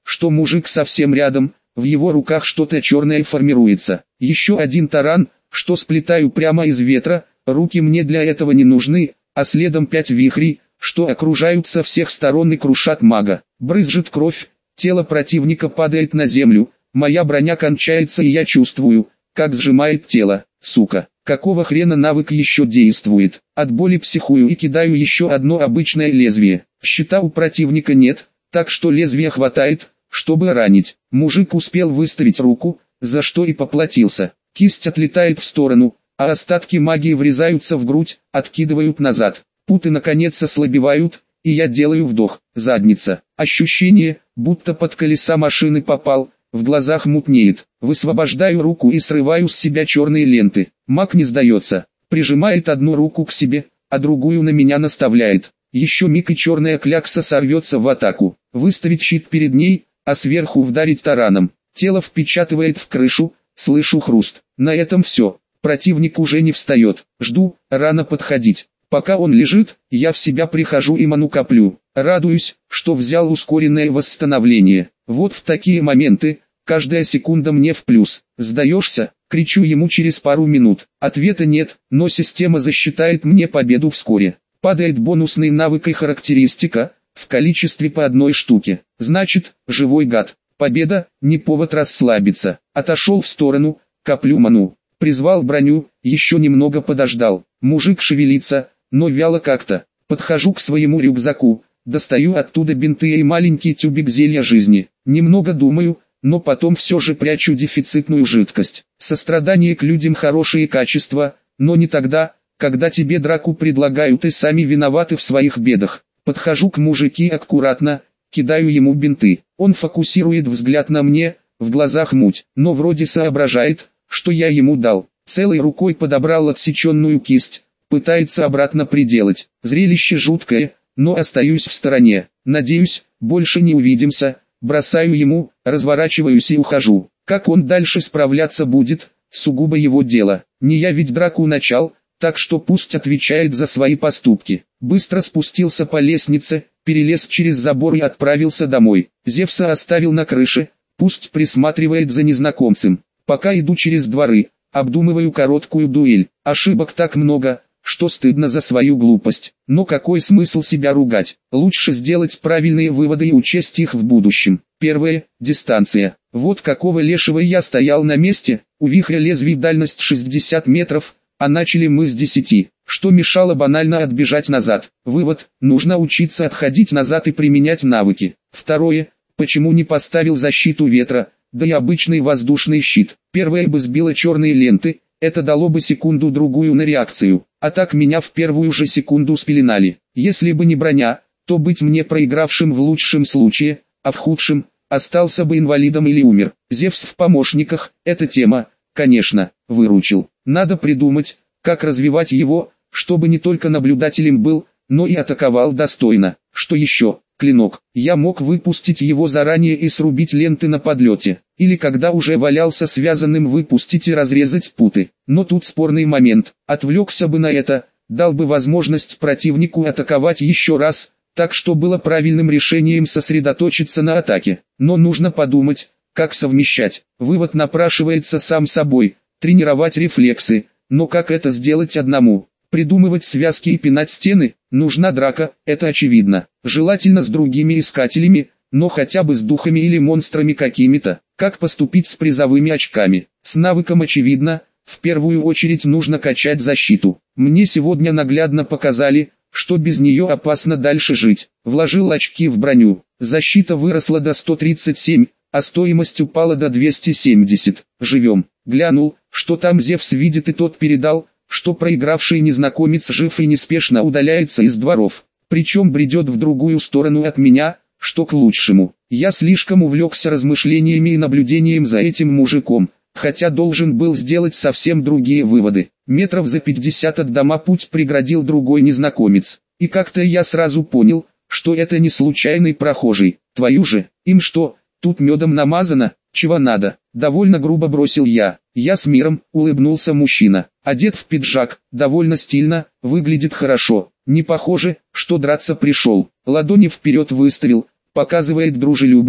что мужик совсем рядом, в его руках что-то черное формируется. Еще один таран, что сплетаю прямо из ветра, руки мне для этого не нужны, а следом пять вихрей, что окружают со всех сторон и крушат мага. Брызжет кровь, тело противника падает на землю, моя броня кончается и я чувствую, как сжимает тело. Сука, какого хрена навык еще действует? От боли психую и кидаю еще одно обычное лезвие. Щита у противника нет, так что лезвия хватает, чтобы ранить. Мужик успел выставить руку, за что и поплатился. Кисть отлетает в сторону, а остатки магии врезаются в грудь, откидывают назад. Путы наконец ослабевают, и я делаю вдох. Задница. Ощущение, будто под колеса машины попал, в глазах мутнеет. Высвобождаю руку и срываю с себя черные ленты. Маг не сдается. Прижимает одну руку к себе, а другую на меня наставляет. Еще миг и черная клякса сорвется в атаку. Выставить щит перед ней, а сверху вдарить тараном. Тело впечатывает в крышу, слышу хруст. На этом все. Противник уже не встает. Жду, рано подходить. Пока он лежит, я в себя прихожу и ману коплю. Радуюсь, что взял ускоренное восстановление. Вот в такие моменты, каждая секунда мне в плюс. Сдаешься? Кричу ему через пару минут. Ответа нет, но система засчитает мне победу вскоре. Падает бонусный навык и характеристика, в количестве по одной штуке. Значит, живой гад. Победа, не повод расслабиться. Отошел в сторону, коплю ману. Призвал броню, еще немного подождал. Мужик шевелится, но вяло как-то. Подхожу к своему рюкзаку, достаю оттуда бинты и маленький тюбик зелья жизни. Немного думаю, но потом все же прячу дефицитную жидкость. Сострадание к людям хорошие качества, но не тогда, когда тебе драку предлагают и сами виноваты в своих бедах. Подхожу к мужике аккуратно, кидаю ему бинты. Он фокусирует взгляд на мне, в глазах муть, но вроде соображает, что я ему дал. Целой рукой подобрал отсеченную кисть, пытается обратно приделать. Зрелище жуткое, но остаюсь в стороне. Надеюсь, больше не увидимся. Бросаю ему, разворачиваюсь и ухожу. Как он дальше справляться будет, сугубо его дело. Не я ведь драку начал, так что пусть отвечает за свои поступки. Быстро спустился по лестнице, перелез через забор и отправился домой. Зевса оставил на крыше, пусть присматривает за незнакомцем. Пока иду через дворы, обдумываю короткую дуэль. Ошибок так много, что стыдно за свою глупость. Но какой смысл себя ругать? Лучше сделать правильные выводы и учесть их в будущем. Первое – дистанция. Вот какого лешего я стоял на месте, у вихря лезвий дальность шестьдесят метров, а начали мы с десяти. Что мешало банально отбежать назад? Вывод – нужно учиться отходить назад и применять навыки. Второе – почему не поставил защиту ветра, да и обычный воздушный щит. Первое бы сбило черные ленты, это дало бы секунду-другую на реакцию. А так меня в первую же секунду спеленали. Если бы не броня, то быть мне проигравшим в лучшем случае, а в худшем, остался бы инвалидом или умер. Зевс в помощниках, эта тема, конечно, выручил. Надо придумать, как развивать его, чтобы не только наблюдателем был, но и атаковал достойно. Что еще? Клинок. Я мог выпустить его заранее и срубить ленты на подлете. Или когда уже валялся связанным выпустить и разрезать путы. Но тут спорный момент. Отвлекся бы на это, дал бы возможность противнику атаковать еще раз, так что было правильным решением сосредоточиться на атаке. Но нужно подумать, как совмещать. Вывод напрашивается сам собой. Тренировать рефлексы. Но как это сделать одному? Придумывать связки и пинать стены? Нужна драка, это очевидно. Желательно с другими искателями, но хотя бы с духами или монстрами какими-то. Как поступить с призовыми очками? С навыком очевидно, в первую очередь нужно качать защиту. Мне сегодня наглядно показали, что без нее опасно дальше жить. Вложил очки в броню. Защита выросла до сто тридцать семь, а стоимость упала до двухсот семидесяти. Живем. Глянул, что там Зевс видит, и тот передал, что проигравший незнакомец жив и неспешно удаляется из дворов. Причем бредет в другую сторону от меня, что к лучшему. Я слишком увлекся размышлениями и наблюдением за этим мужиком, хотя должен был сделать совсем другие выводы. Метров за пятьдесят от дома путь преградил другой незнакомец. И как-то я сразу понял, что это не случайный прохожий. Твою же, им что, тут медом намазано? Чего надо? Довольно грубо бросил я. Я с миром, улыбнулся мужчина. Одет в пиджак, довольно стильно, выглядит хорошо. Не похоже, что драться пришел. Ладони вперед выставил, показывает дружелюбность,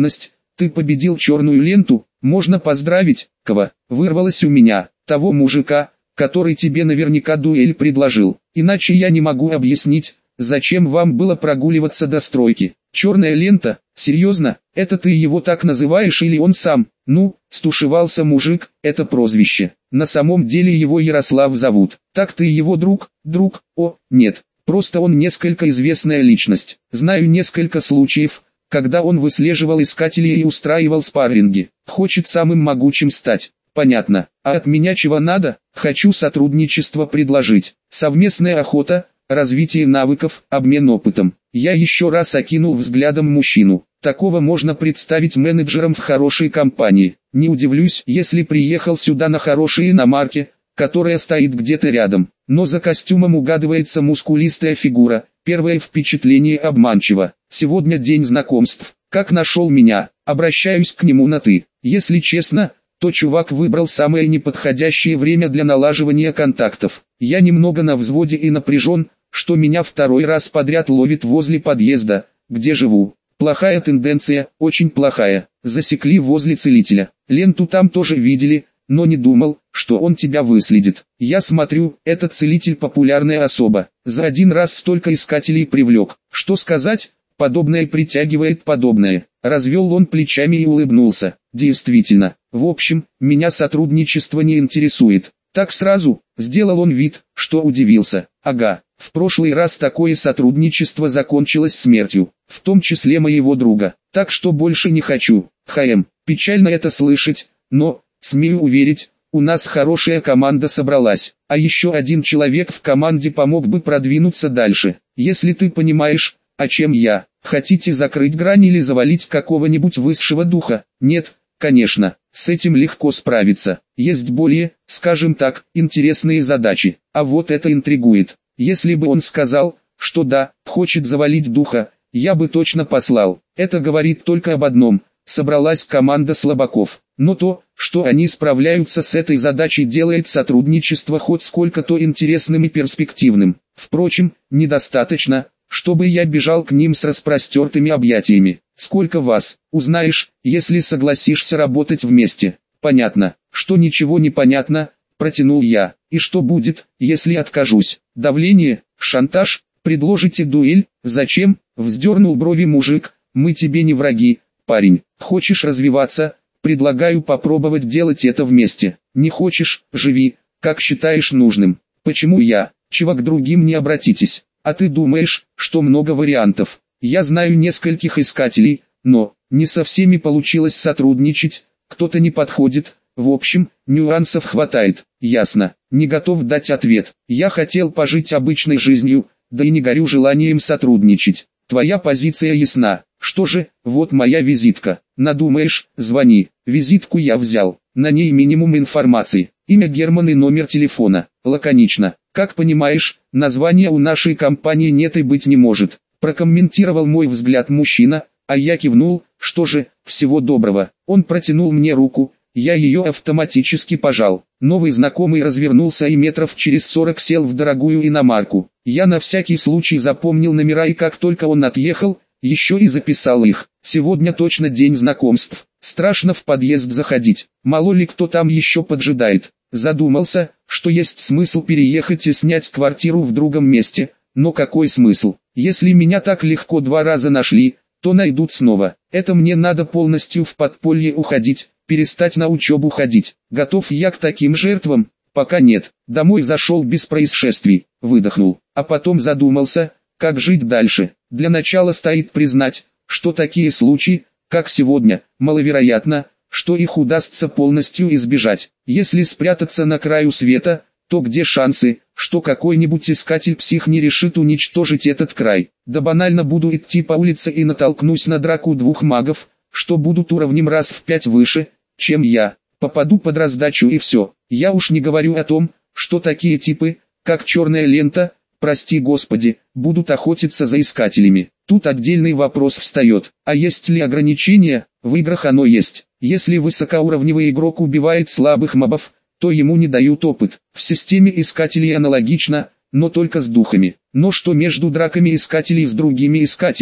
ты победил черную ленту, можно поздравить, кого, вырвалось у меня, того мужика, который тебе наверняка дуэль предложил, иначе я не могу объяснить, зачем вам было прогуливаться до стройки. Черная лента, серьезно, это ты его так называешь или он сам? Ну, стушевался мужик, это прозвище. На самом деле его Ярослав зовут. Так ты его друг? Друг? О, нет, просто он несколько известная личность. Знаю несколько случаев, когда он выслеживал искателей и устраивал спарринги. Хочет самым могучим стать. Понятно. А от меня чего надо? Хочу сотрудничество предложить. Совместная охота, развитие навыков, обмен опытом. Я еще раз окинул взглядом мужчину. Такого можно представить менеджером в хорошей компании. Не удивлюсь, если приехал сюда на хорошей иномарке, которая стоит где-то рядом. Но за костюмом угадывается мускулистая фигура. Первое впечатление обманчиво. Сегодня день знакомств. Как нашел меня? Обращаюсь к нему на «ты». Если честно, то чувак выбрал самое неподходящее время для налаживания контактов. Я немного на взводе и напряжен, что меня второй раз подряд ловит возле подъезда, где живу. Плохая тенденция, очень плохая. Засекли возле целителя. Ленту там тоже видели, но не думал, что он тебя выследит. Я смотрю, этот целитель популярная особа. За один раз столько искателей привлек. Что сказать? Подобное притягивает подобное. Развел он плечами и улыбнулся. Действительно. В общем, меня сотрудничество не интересует. Так сразу, сделал он вид, что удивился. Ага, в прошлый раз такое сотрудничество закончилось смертью, в том числе моего друга. Так что больше не хочу. ХМ, печально это слышать, но, смею уверить, у нас хорошая команда собралась. А еще один человек в команде помог бы продвинуться дальше. Если ты понимаешь, о чем я. Хотите закрыть грань или завалить какого-нибудь высшего духа? Нет, конечно, с этим легко справиться. Есть более, скажем так, интересные задачи. А вот это интригует. Если бы он сказал, что да, хочет завалить духа, я бы точно послал. Это говорит только об одном. Собралась команда слабаков. Но то, что они справляются с этой задачей, делает сотрудничество хоть сколько-то интересным и перспективным. Впрочем, недостаточно, чтобы я бежал к ним с распростертыми объятиями. Сколько вас, узнаешь, если согласишься работать вместе. Понятно, что ничего не понятно, протянул я. И что будет, если откажусь? Давление, шантаж, предложите дуэль? Зачем? Вздернул брови мужик. Мы тебе не враги, парень. Хочешь развиваться? Предлагаю попробовать делать это вместе. Не хочешь, живи, как считаешь нужным. Почему я? Чего к другим не обратитесь? А ты думаешь, что много вариантов? Я знаю нескольких искателей, но не со всеми получилось сотрудничать, кто-то не подходит. В общем, нюансов хватает. Ясно. Не готов дать ответ. Я хотел пожить обычной жизнью, да и не горю желанием сотрудничать. Твоя позиция ясна. Что же, вот моя визитка. Надумаешь, звони. Визитку я взял. На ней минимум информации. Имя Герман и номер телефона. Лаконично. Как понимаешь, названия у нашей компании нет и быть не может. Прокомментировал мой взгляд мужчина, а я кивнул. Что же, всего доброго. Он протянул мне руку, я ее автоматически пожал. Новый знакомый развернулся и метров через сорок сел в дорогую иномарку. Я на всякий случай запомнил номера и как только он отъехал, еще и записал их. Сегодня точно день знакомств. Страшно в подъезд заходить. Мало ли кто там еще поджидает. Задумался, что есть смысл переехать и снять квартиру в другом месте. Но какой смысл? Если меня так легко два раза нашли, то найдут снова. Это мне надо полностью в подполье уходить, перестать на учебу ходить. Готов я к таким жертвам? Пока нет. Домой зашел без происшествий, выдохнул. А потом задумался, как жить дальше. Для начала стоит признать, что такие случаи, как сегодня, маловероятно, что их удастся полностью избежать. Если спрятаться на краю света, то где шансы, что какой-нибудь искатель-псих не решит уничтожить этот край? Да банально буду идти по улице и натолкнусь на драку двух магов, что будут уровнем раз в пять выше, чем я. Попаду под раздачу и все. Я уж не говорю о том, что такие типы, как черная лента, прости господи, будут охотиться за искателями. Тут отдельный вопрос встает. А есть ли ограничения? В играх оно есть. Если высокоуровневый игрок убивает слабых мобов, то ему не дают опыт. В системе искателей аналогично, но только с духами. Но что между драками искателей с другими искателями?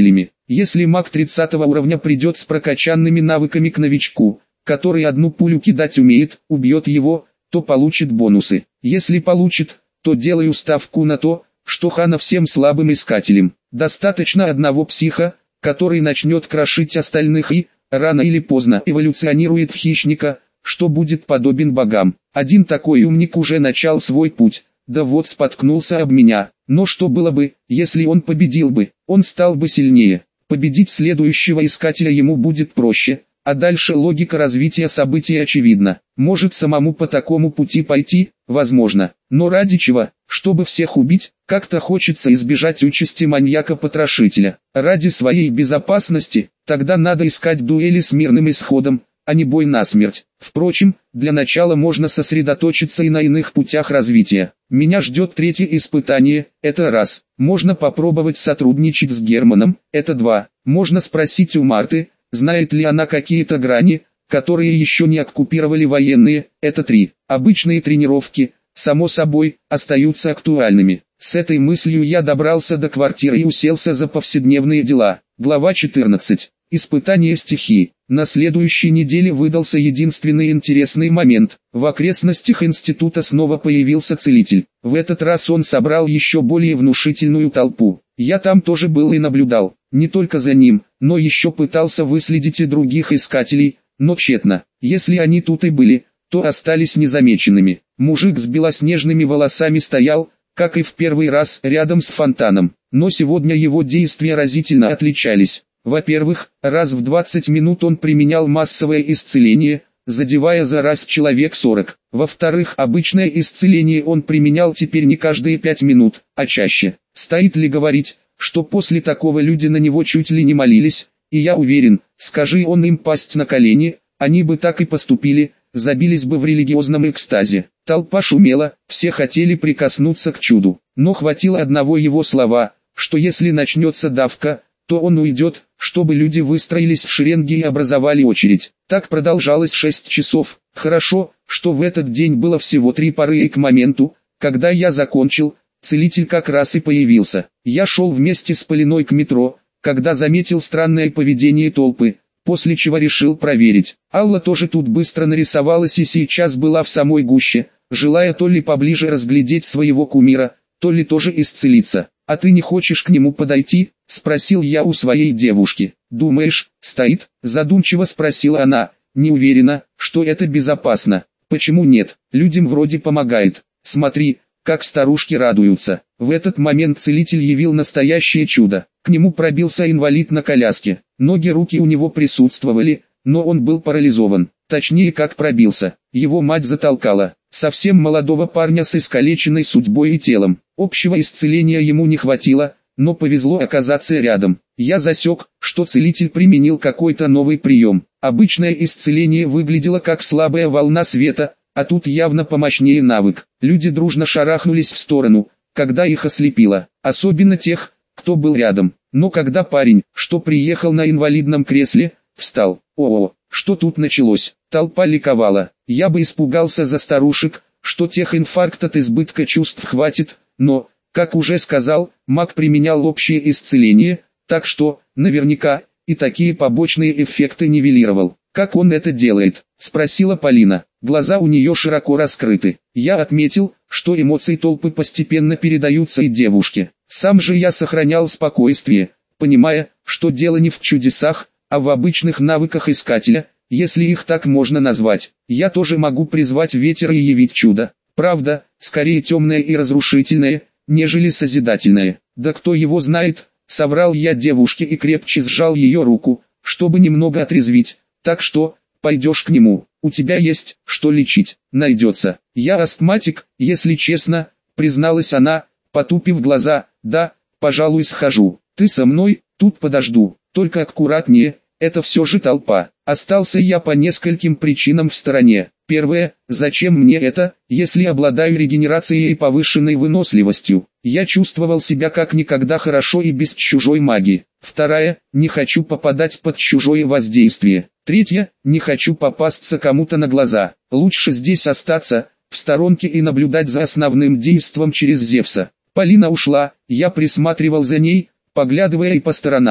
Если маг тридцатого уровня придет с прокачанными навыками к новичку, который одну пулю кидать умеет, убьет его, то получит бонусы. Если получит, то делаю ставку на то, что хана всем слабым искателям. Достаточно одного психа, который начнет крошить остальных и, рано или поздно, эволюционирует в хищника, что будет подобен богам. Один такой умник уже начал свой путь, да вот споткнулся об меня. Но что было бы, если он победил бы? Он стал бы сильнее. Победить следующего искателя ему будет проще, а дальше логика развития событий очевидна. Может самому по такому пути пойти, возможно, но ради чего? Чтобы всех убить, как-то хочется избежать участи маньяка-потрошителя. Ради своей безопасности, тогда надо искать дуэли с мирным исходом, а не бой насмерть. Впрочем, для начала можно сосредоточиться и на иных путях развития. Меня ждет третье испытание, это раз. Можно попробовать сотрудничать с Германом, это два. Можно спросить у Марты, знает ли она какие-то грани, которые еще не оккупировали военные, это три. Обычные тренировки, само собой, остаются актуальными. С этой мыслью я добрался до квартиры и уселся за повседневные дела. Глава четырнадцать. Испытание стихии. На следующей неделе выдался единственный интересный момент. В окрестностях института снова появился целитель. В этот раз он собрал еще более внушительную толпу. Я там тоже был и наблюдал. Не только за ним, но еще пытался выследить и других искателей, но тщетно. Если они тут и были, то остались незамеченными. Мужик с белоснежными волосами стоял, как и в первый раз, рядом с фонтаном. Но сегодня его действия разительно отличались. Во-первых, раз в двадцать минут он применял массовое исцеление, задевая за раз человек сорок. Во-вторых, обычное исцеление он применял теперь не каждые пять минут, а чаще. Стоит ли говорить, что после такого люди на него чуть ли не молились, и я уверен, скажи он им пасть на колени, они бы так и поступили, забились бы в религиозном экстазе. Толпа шумела, все хотели прикоснуться к чуду, но хватило одного его слова, что если начнется давка, то он уйдет, чтобы люди выстроились в шеренги и образовали очередь. Так продолжалось шесть часов. Хорошо, что в этот день было всего три поры, и к моменту, когда я закончил, целитель как раз и появился. Я шел вместе с Полиной к метро, когда заметил странное поведение толпы, после чего решил проверить. Алла тоже тут быстро нарисовалась и сейчас была в самой гуще, желая то ли поближе разглядеть своего кумира, то ли тоже исцелиться. «А ты не хочешь к нему подойти?» – спросил я у своей девушки. «Думаешь, стоит?» – задумчиво спросила она. «Не уверена, что это безопасно». «Почему нет? Людям вроде помогает. Смотри, как старушки радуются». В этот момент целитель явил настоящее чудо. К нему пробился инвалид на коляске. Ноги, руки у него присутствовали, но он был парализован. Точнее, как пробился. Его мать затолкала. Совсем молодого парня с искалеченной судьбой и телом. Общего исцеления ему не хватило, но повезло оказаться рядом. Я засек, что целитель применил какой-то новый прием. Обычное исцеление выглядело как слабая волна света, а тут явно помощнее навык. Люди дружно шарахнулись в сторону, когда их ослепило. Особенно тех, кто был рядом. Но когда парень, что приехал на инвалидном кресле, встал. О-о, что тут началось? Толпа ликовала. Я бы испугался за старушек, что тех инфаркт от избытка чувств хватит, но, как уже сказал, маг применял общее исцеление, так что, наверняка, и такие побочные эффекты нивелировал. «Как он это делает?» – спросила Полина. Глаза у нее широко раскрыты. Я отметил, что эмоции толпы постепенно передаются и девушке. Сам же я сохранял спокойствие, понимая, что дело не в чудесах, а в обычных навыках искателя, если их так можно назвать. Я тоже могу призвать ветер и явить чудо. Правда, скорее темное и разрушительное, нежели созидательное. Да кто его знает, соврал я девушке и крепче сжал ее руку, чтобы немного отрезвить. Так что, пойдешь к нему, у тебя есть, что лечить, найдется. Я астматик, если честно, призналась она, потупив глаза. Да, пожалуй, схожу. Ты со мной? Тут подожду, только аккуратнее, это все же толпа. Остался я по нескольким причинам в стороне. Первое, зачем мне это, если обладаю регенерацией и повышенной выносливостью? Я чувствовал себя как никогда хорошо и без чужой магии. Вторая, не хочу попадать под чужое воздействие. Третья, не хочу попасться кому-то на глаза. Лучше здесь остаться, в сторонке и наблюдать за основным действом через Зевса. Полина ушла, я присматривал за ней, поглядывая и по сторонам.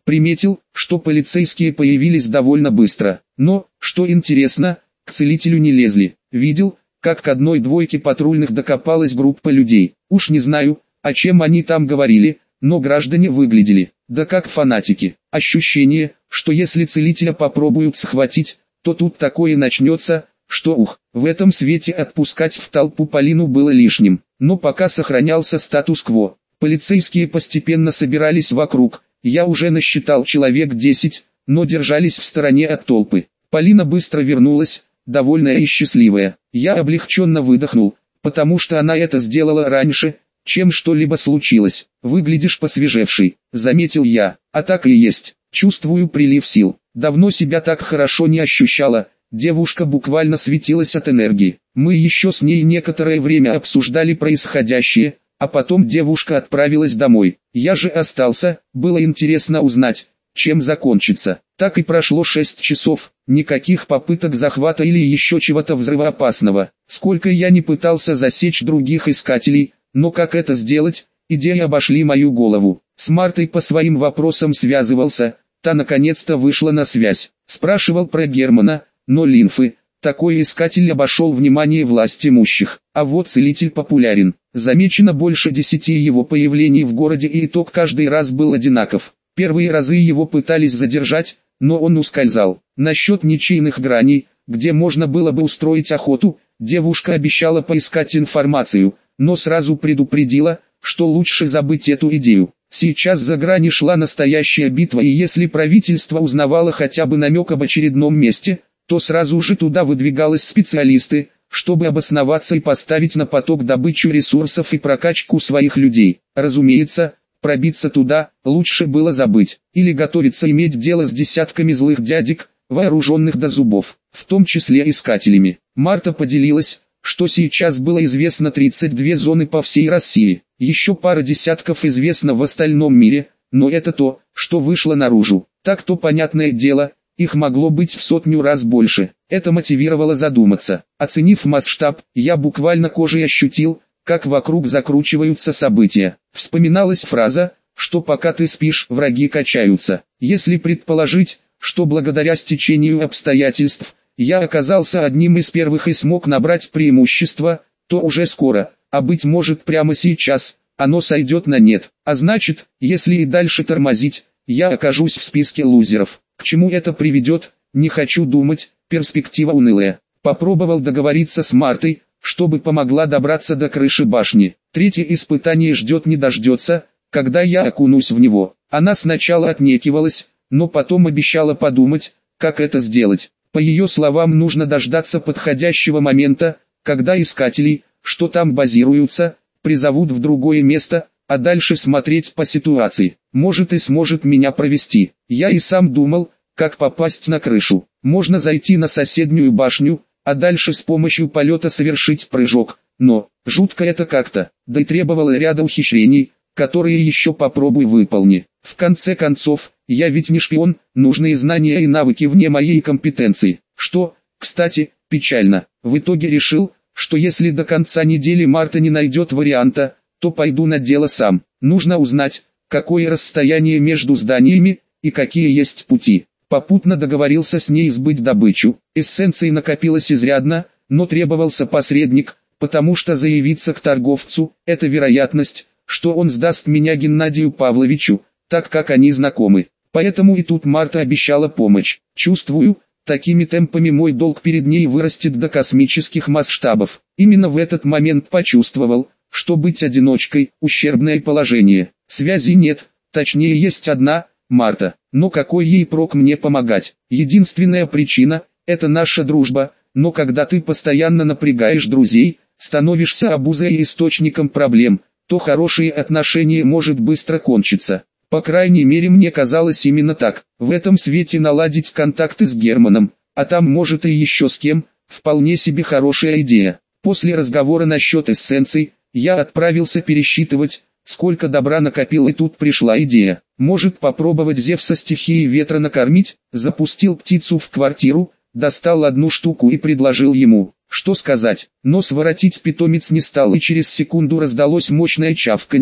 Приметил, что полицейские появились довольно быстро, но, что интересно, к целителю не лезли. Видел, как к одной двойке патрульных докопалась группа людей. Уж не знаю, о чем они там говорили, но граждане выглядели, да как фанатики. Ощущение, что если целителя попробуют схватить, то тут такое начнется, что ух, в этом свете отпускать в толпу Полину было лишним. Но пока сохранялся статус-кво, полицейские постепенно собирались вокруг, я уже насчитал человек десять, но держались в стороне от толпы. Полина быстро вернулась, довольная и счастливая. Я облегченно выдохнул, потому что она это сделала раньше, чем что-либо случилось. «Выглядишь посвежевший», — заметил я. «А так и есть. Чувствую прилив сил. Давно себя так хорошо не ощущала». Девушка буквально светилась от энергии. Мы еще с ней некоторое время обсуждали происходящее, а потом девушка отправилась домой. Я же остался, было интересно узнать, чем закончится. Так и прошло шесть часов, никаких попыток захвата или еще чего-то взрывоопасного. Сколько я не пытался засечь других искателей, но как это сделать, идеи обошли мою голову. С Мартой по своим вопросам связывался, та наконец-то вышла на связь. Спрашивал про Германа, но линфы, такой искатель обошел внимание власть имущих. А вот целитель популярен. Замечено больше десяти его появлений в городе, и итог каждый раз был одинаков. Первые разы его пытались задержать, но он ускользал. Насчет ничейных граней, где можно было бы устроить охоту, девушка обещала поискать информацию, но сразу предупредила, что лучше забыть эту идею. Сейчас за грани шла настоящая битва, и если правительство узнавало хотя бы намек об очередном месте, то сразу же туда выдвигалось специалисты, чтобы обосноваться и поставить на поток добычу ресурсов и прокачку своих людей. Разумеется, пробиться туда лучше было забыть, или готовиться иметь дело с десятками злых дядек, вооруженных до зубов, в том числе искателями. Марта поделилась, что сейчас было известно тридцать две зоны по всей России, еще пара десятков известно в остальном мире, но это то, что вышло наружу. Так-то понятное дело, их могло быть в сотню раз больше. Это мотивировало задуматься. Оценив масштаб, я буквально кожей ощутил, как вокруг закручиваются события. Вспоминалась фраза, что пока ты спишь, враги качаются. Если предположить, что благодаря стечению обстоятельств, я оказался одним из первых и смог набрать преимущество, то уже скоро, а быть может прямо сейчас, оно сойдет на нет. А значит, если и дальше тормозить, я окажусь в списке лузеров. К чему это приведет, не хочу думать, перспектива унылая. Попробовал договориться с Мартой, чтобы помогла добраться до крыши башни. Третье испытание ждет не дождется, когда я окунусь в него. Она сначала отнекивалась, но потом обещала подумать, как это сделать. По ее словам, нужно дождаться подходящего момента, когда искателей, что там базируются, призовут в другое место, а дальше смотреть по ситуации. Может и сможет меня провести. Я и сам думал, как попасть на крышу. Можно зайти на соседнюю башню, а дальше с помощью полета совершить прыжок. Но, жутко это как-то, да и требовало ряда ухищрений, которые еще попробуй выполни. В конце концов, я ведь не шпион, нужные знания и навыки вне моей компетенции. Что, кстати, печально. В итоге решил, что если до конца недели Марта не найдет варианта, то пойду на дело сам. Нужно узнать, какое расстояние между зданиями, и какие есть пути. Попутно договорился с ней сбыть добычу. Эссенции накопилось изрядно, но требовался посредник, потому что заявиться к торговцу – это вероятность, что он сдаст меня Геннадию Павловичу, так как они знакомы. Поэтому и тут Марта обещала помощь. Чувствую, такими темпами мой долг перед ней вырастет до космических масштабов. Именно в этот момент почувствовал, что быть одиночкой – ущербное положение. Связи нет, точнее есть одна – Марта. Но какой ей прок мне помогать? Единственная причина – это наша дружба, но когда ты постоянно напрягаешь друзей, становишься обузой и источником проблем, то хорошие отношения может быстро кончиться. По крайней мере мне казалось именно так. В этом свете наладить контакты с Германом, а там может и еще с кем, вполне себе хорошая идея. После разговора насчет эссенций, я отправился пересчитывать, сколько добра накопил, и тут пришла идея. Может попробовать Зевса стихии ветра накормить? Запустил птицу в квартиру, достал одну штуку и предложил ему. Что сказать, но своротить питомец не стал, и через секунду раздалось мощное чавканье,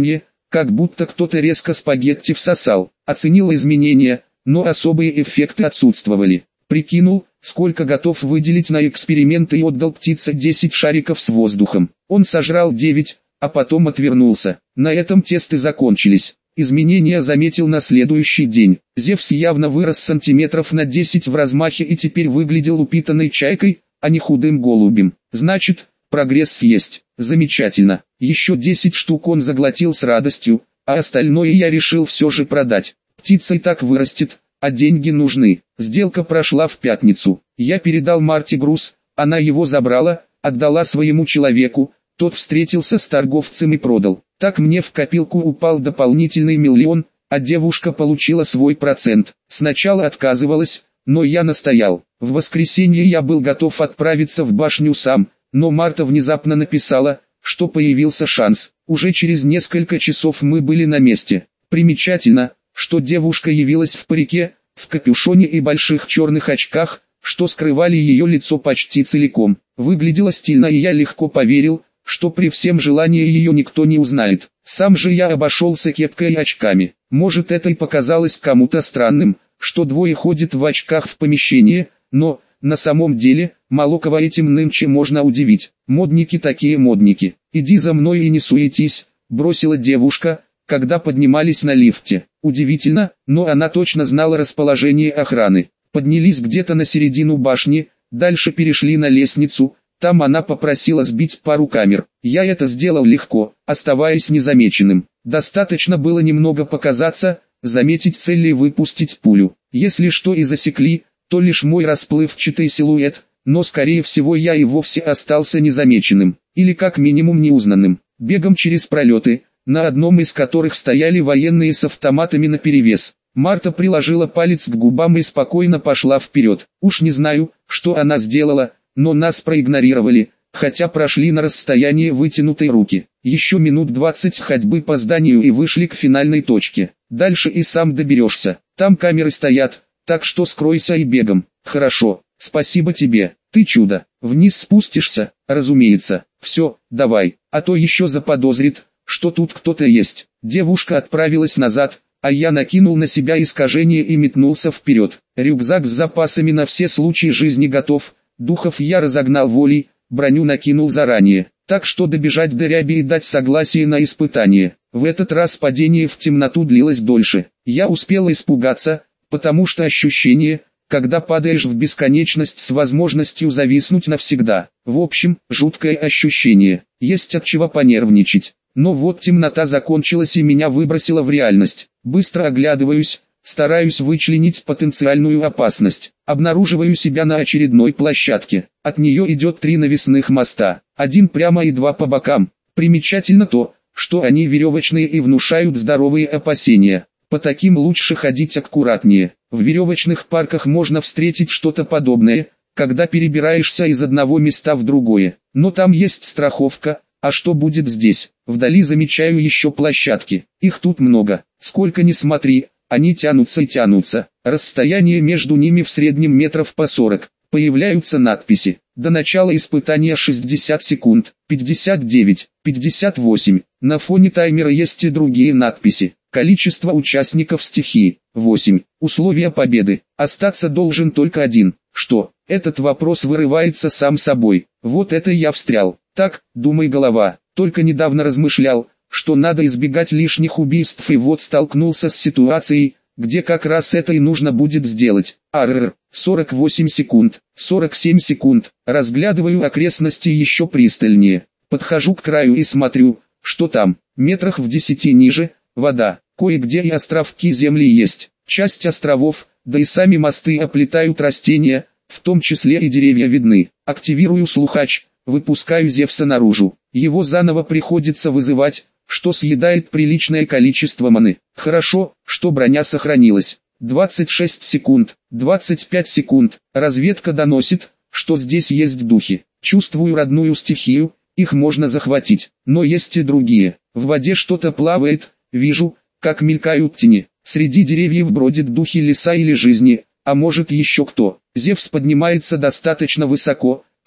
как будто кто-то резко спагетти всосал. Оценил изменения, но особые эффекты отсутствовали. Прикинул, сколько готов выделить на эксперименты и отдал птице десять шариков с воздухом. Он сожрал девять, а потом отвернулся. На этом тесты закончились. Изменения заметил на следующий день. Зевс явно вырос сантиметров на десять в размахе и теперь выглядел упитанной чайкой, а не худым голубем. Значит, прогресс есть. Замечательно. Еще десять штук он заглотил с радостью, а остальное я решил все же продать. Птица и так вырастет, а деньги нужны. Сделка прошла в пятницу. Я передал Марте груз, она его забрала, отдала своему человеку, тот встретился с торговцем и продал. Так мне в копилку упал дополнительный миллион, а девушка получила свой процент. Сначала отказывалась, но я настоял. В воскресенье я был готов отправиться в башню сам, но Марта внезапно написала, что появился шанс. Уже через несколько часов мы были на месте. Примечательно, что девушка явилась в парике, в капюшоне и больших черных очках, что скрывали ее лицо почти целиком. Выглядела стильно, и я легко поверил, что при всем желании ее никто не узнает. Сам же я обошелся кепкой и очками. Может, это и показалось кому-то странным, что двое ходят в очках в помещении, но, на самом деле, мало кого этим нынче можно удивить. Модники такие модники. «Иди за мной и не суетись», — бросила девушка, когда поднимались на лифте. Удивительно, но она точно знала расположение охраны. Поднялись где-то на середину башни, дальше перешли на лестницу. Там она попросила сбить пару камер. Я это сделал легко, оставаясь незамеченным. Достаточно было немного показаться, заметить цель и выпустить пулю. Если что и засекли, то лишь мой расплывчатый силуэт, но скорее всего я и вовсе остался незамеченным, или как минимум неузнанным. Бегом через пролеты, на одном из которых стояли военные с автоматами наперевес. Марта приложила палец к губам и спокойно пошла вперед. Уж не знаю, что она сделала, но нас проигнорировали, хотя прошли на расстоянии вытянутой руки. Еще минут двадцать ходьбы по зданию и вышли к финальной точке. Дальше и сам доберешься. Там камеры стоят, так что скройся и бегом. Хорошо, спасибо тебе, ты чудо. Вниз спустишься, разумеется. Все, давай, а то еще заподозрит, что тут кто-то есть. Девушка отправилась назад, а я накинул на себя искажение и метнулся вперед. Рюкзак с запасами на все случаи жизни готов. Духов я разогнал волей, броню накинул заранее, так что добежать до ряби и дать согласие на испытание. В этот раз падение в темноту длилось дольше. Я успел испугаться, потому что ощущение, когда падаешь в бесконечность с возможностью зависнуть навсегда. В общем, жуткое ощущение, есть от чего понервничать. Но вот темнота закончилась и меня выбросило в реальность. Быстро оглядываюсь, стараюсь вычленить потенциальную опасность. Обнаруживаю себя на очередной площадке. От нее идет три навесных моста, один прямо и два по бокам. Примечательно то, что они веревочные и внушают здоровые опасения. По таким лучше ходить аккуратнее. В веревочных парках можно встретить что-то подобное, когда перебираешься из одного места в другое. Но там есть страховка. А что будет здесь? Вдали замечаю еще площадки. Их тут много. Сколько ни смотри, они тянутся и тянутся. Расстояние между ними в среднем метров по сорок. Появляются надписи. До начала испытания шестьдесят секунд, пятьдесят девять, пятьдесят восемь. На фоне таймера есть и другие надписи. Количество участников стихии – восемь. Условия победы. Остаться должен только один. Что? Этот вопрос вырывается сам собой. Вот это я встрял. Так, думай, голова. Только недавно размышлял, что надо избегать лишних убийств, и вот столкнулся с ситуацией, где как раз это и нужно будет сделать. Арр, сорок восемь секунд, сорок семь секунд. Разглядываю окрестности еще пристальнее. Подхожу к краю и смотрю, что там. Метрах в десяти ниже – вода. Кое-где и островки земли есть. Часть островов, да и сами мосты оплетают растения, в том числе и деревья видны. Активирую слухач, выпускаю Зевса наружу. Его заново приходится вызывать, что съедает приличное количество маны. Хорошо, что броня сохранилась. двадцать шесть секунд, двадцать пять секунд. Разведка доносит, что здесь есть духи. Чувствую родную стихию, их можно захватить. Но есть и другие. В воде что-то плавает, вижу, как мелькают тени. Среди деревьев бродят духи леса или жизни, а может еще кто. Зевс поднимается достаточно высоко,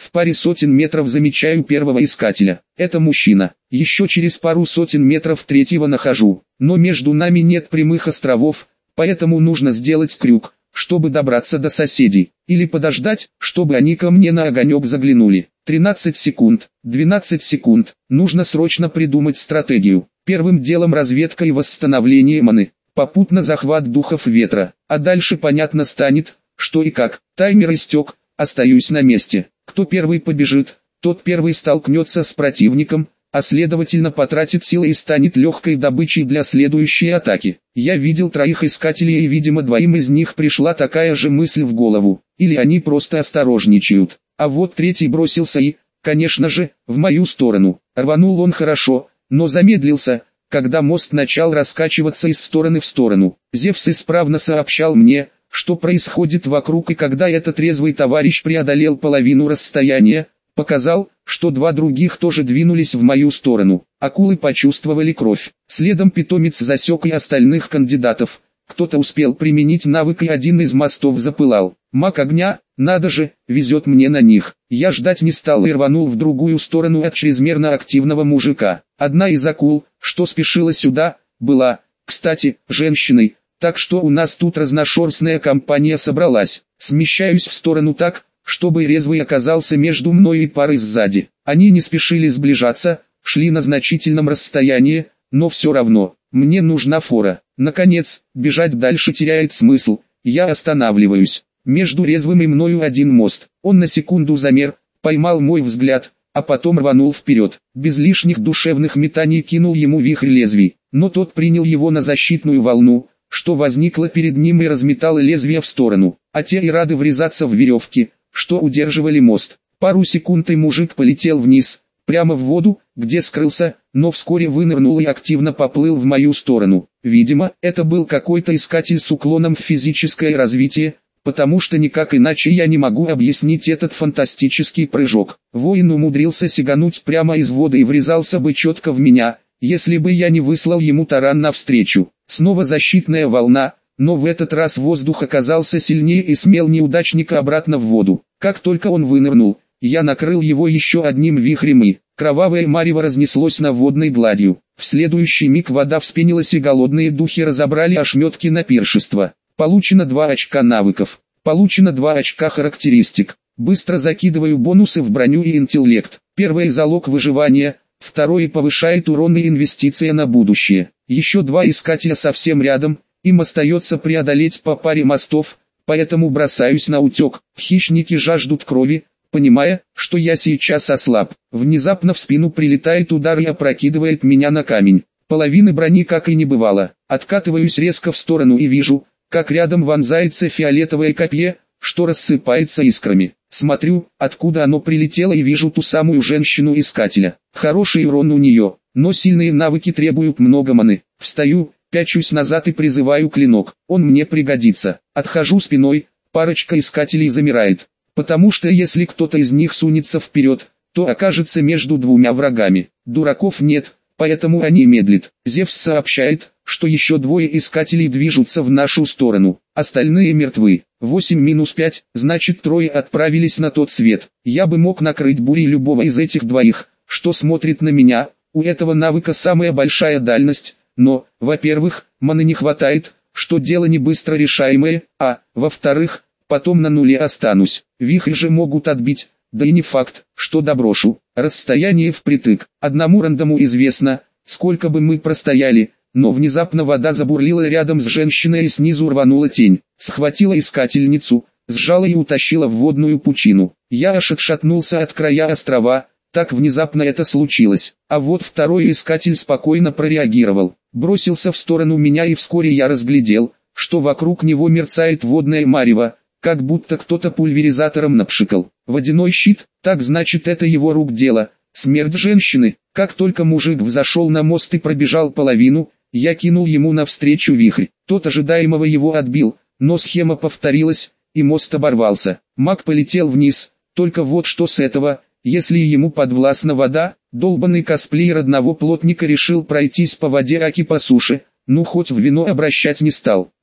В паре сотен метров замечаю первого искателя. Это мужчина. Еще через пару сотен метров третьего нахожу. Но между нами нет прямых островов, поэтому нужно сделать крюк, чтобы добраться до соседей. Или подождать, чтобы они ко мне на огонек заглянули. тринадцать секунд, двенадцать секунд. Нужно срочно придумать стратегию. Первым делом разведка и восстановление маны. Попутно захват духов ветра. А дальше понятно станет, что и как. Таймер истек, остаюсь на месте. Кто первый побежит, тот первый столкнется с противником, а следовательно потратит силы и станет легкой добычей для следующей атаки. Я видел троих искателей и видимо двоим из них пришла такая же мысль в голову. Или они просто осторожничают. А вот третий бросился и, конечно же, в мою сторону. Рванул он хорошо, но замедлился, когда мост начал раскачиваться из стороны в сторону. Зевс исправно сообщал мне, что происходит вокруг, и когда этот резвый товарищ преодолел половину расстояния, показал, что два других тоже двинулись в мою сторону. Акулы почувствовали кровь. Следом питомец засек и остальных кандидатов. Кто-то успел применить навык, и один из мостов запылал. Маг огня, надо же, везет мне на них. Я ждать не стал и рванул в другую сторону от чрезмерно активного мужика. Одна из акул, что спешила сюда, была, кстати, женщиной, так что у нас тут разношерстная компания собралась. Смещаюсь в сторону так, чтобы резвый оказался между мной и парой сзади. Они не спешили сближаться, шли на значительном расстоянии, но все равно, мне нужна фора. Наконец, бежать дальше теряет смысл, я останавливаюсь. Между резвым и мною один мост. Он на секунду замер, поймал мой взгляд, а потом рванул вперед. Без лишних душевных метаний кинул ему вихрь лезвий, но тот принял его на защитную волну, что возникло перед ним, и разметало лезвие в сторону. А те и рады врезаться в веревки, что удерживали мост. Пару секунд и мужик полетел вниз, прямо в воду, где скрылся, но вскоре вынырнул и активно поплыл в мою сторону. Видимо, это был какой-то искатель с уклоном в физическое развитие, потому что никак иначе я не могу объяснить этот фантастический прыжок. Воин умудрился сигануть прямо из воды и врезался бы четко в меня, если бы я не выслал ему таран навстречу. Снова защитная волна, но в этот раз воздух оказался сильнее и смел неудачника обратно в воду. Как только он вынырнул, я накрыл его еще одним вихрем, и кровавое марево разнеслось над водной гладью. В следующий миг вода вспенилась, и голодные духи разобрали ошметки на пиршество. Получено два очка навыков. Получено два очка характеристик. Быстро закидываю бонусы в броню и интеллект. Первый залог выживания, второй повышает урон и инвестиция на будущее. Еще два искателя совсем рядом, им остается преодолеть по паре мостов, поэтому бросаюсь на утек. Хищники жаждут крови, понимая, что я сейчас ослаб. Внезапно в спину прилетает удар и опрокидывает меня на камень. Половины брони как и не бывало. Откатываюсь резко в сторону и вижу, как рядом вонзается фиолетовое копье, что рассыпается искрами. Смотрю, откуда оно прилетело, и вижу ту самую женщину-искателя. Хороший урон у нее, но сильные навыки требуют много маны. Встаю, пячусь назад и призываю клинок. Он мне пригодится. Отхожу спиной, парочка искателей замирает. Потому что если кто-то из них сунется вперед, то окажется между двумя врагами. Дураков нет, поэтому они медлят. Зевс сообщает, что еще двое искателей движутся в нашу сторону. Остальные мертвы. восемь минус пять, значит трое отправились на тот свет. Я бы мог накрыть бурей любого из этих двоих, что смотрит на меня. У этого навыка самая большая дальность, но, во-первых, маны не хватает, что дело не быстро решаемое, а, во-вторых, потом на нуле останусь. Вихрь же могут отбить, да и не факт, что доброшу. Расстояние впритык. Одному рандому известно, сколько бы мы простояли, но внезапно вода забурлила рядом с женщиной и снизу рванула тень. Схватила искательницу, сжала и утащила в водную пучину. Я аж отшатнулся от края острова, так внезапно это случилось. А вот второй искатель спокойно прореагировал. Бросился в сторону меня, и вскоре я разглядел, что вокруг него мерцает водное марево, как будто кто-то пульверизатором напшикал. Водяной щит, так значит это его рук дело. Смерть женщины. Как только мужик взошел на мост и пробежал половину, я кинул ему навстречу вихрь. Тот ожидаемого его отбил, но схема повторилась, и мост оборвался. Маг полетел вниз, только вот что с этого, если ему подвластна вода. Долбанный косплеер одного плотника решил пройтись по воде, аки по суше, ну хоть в вино обращать не стал.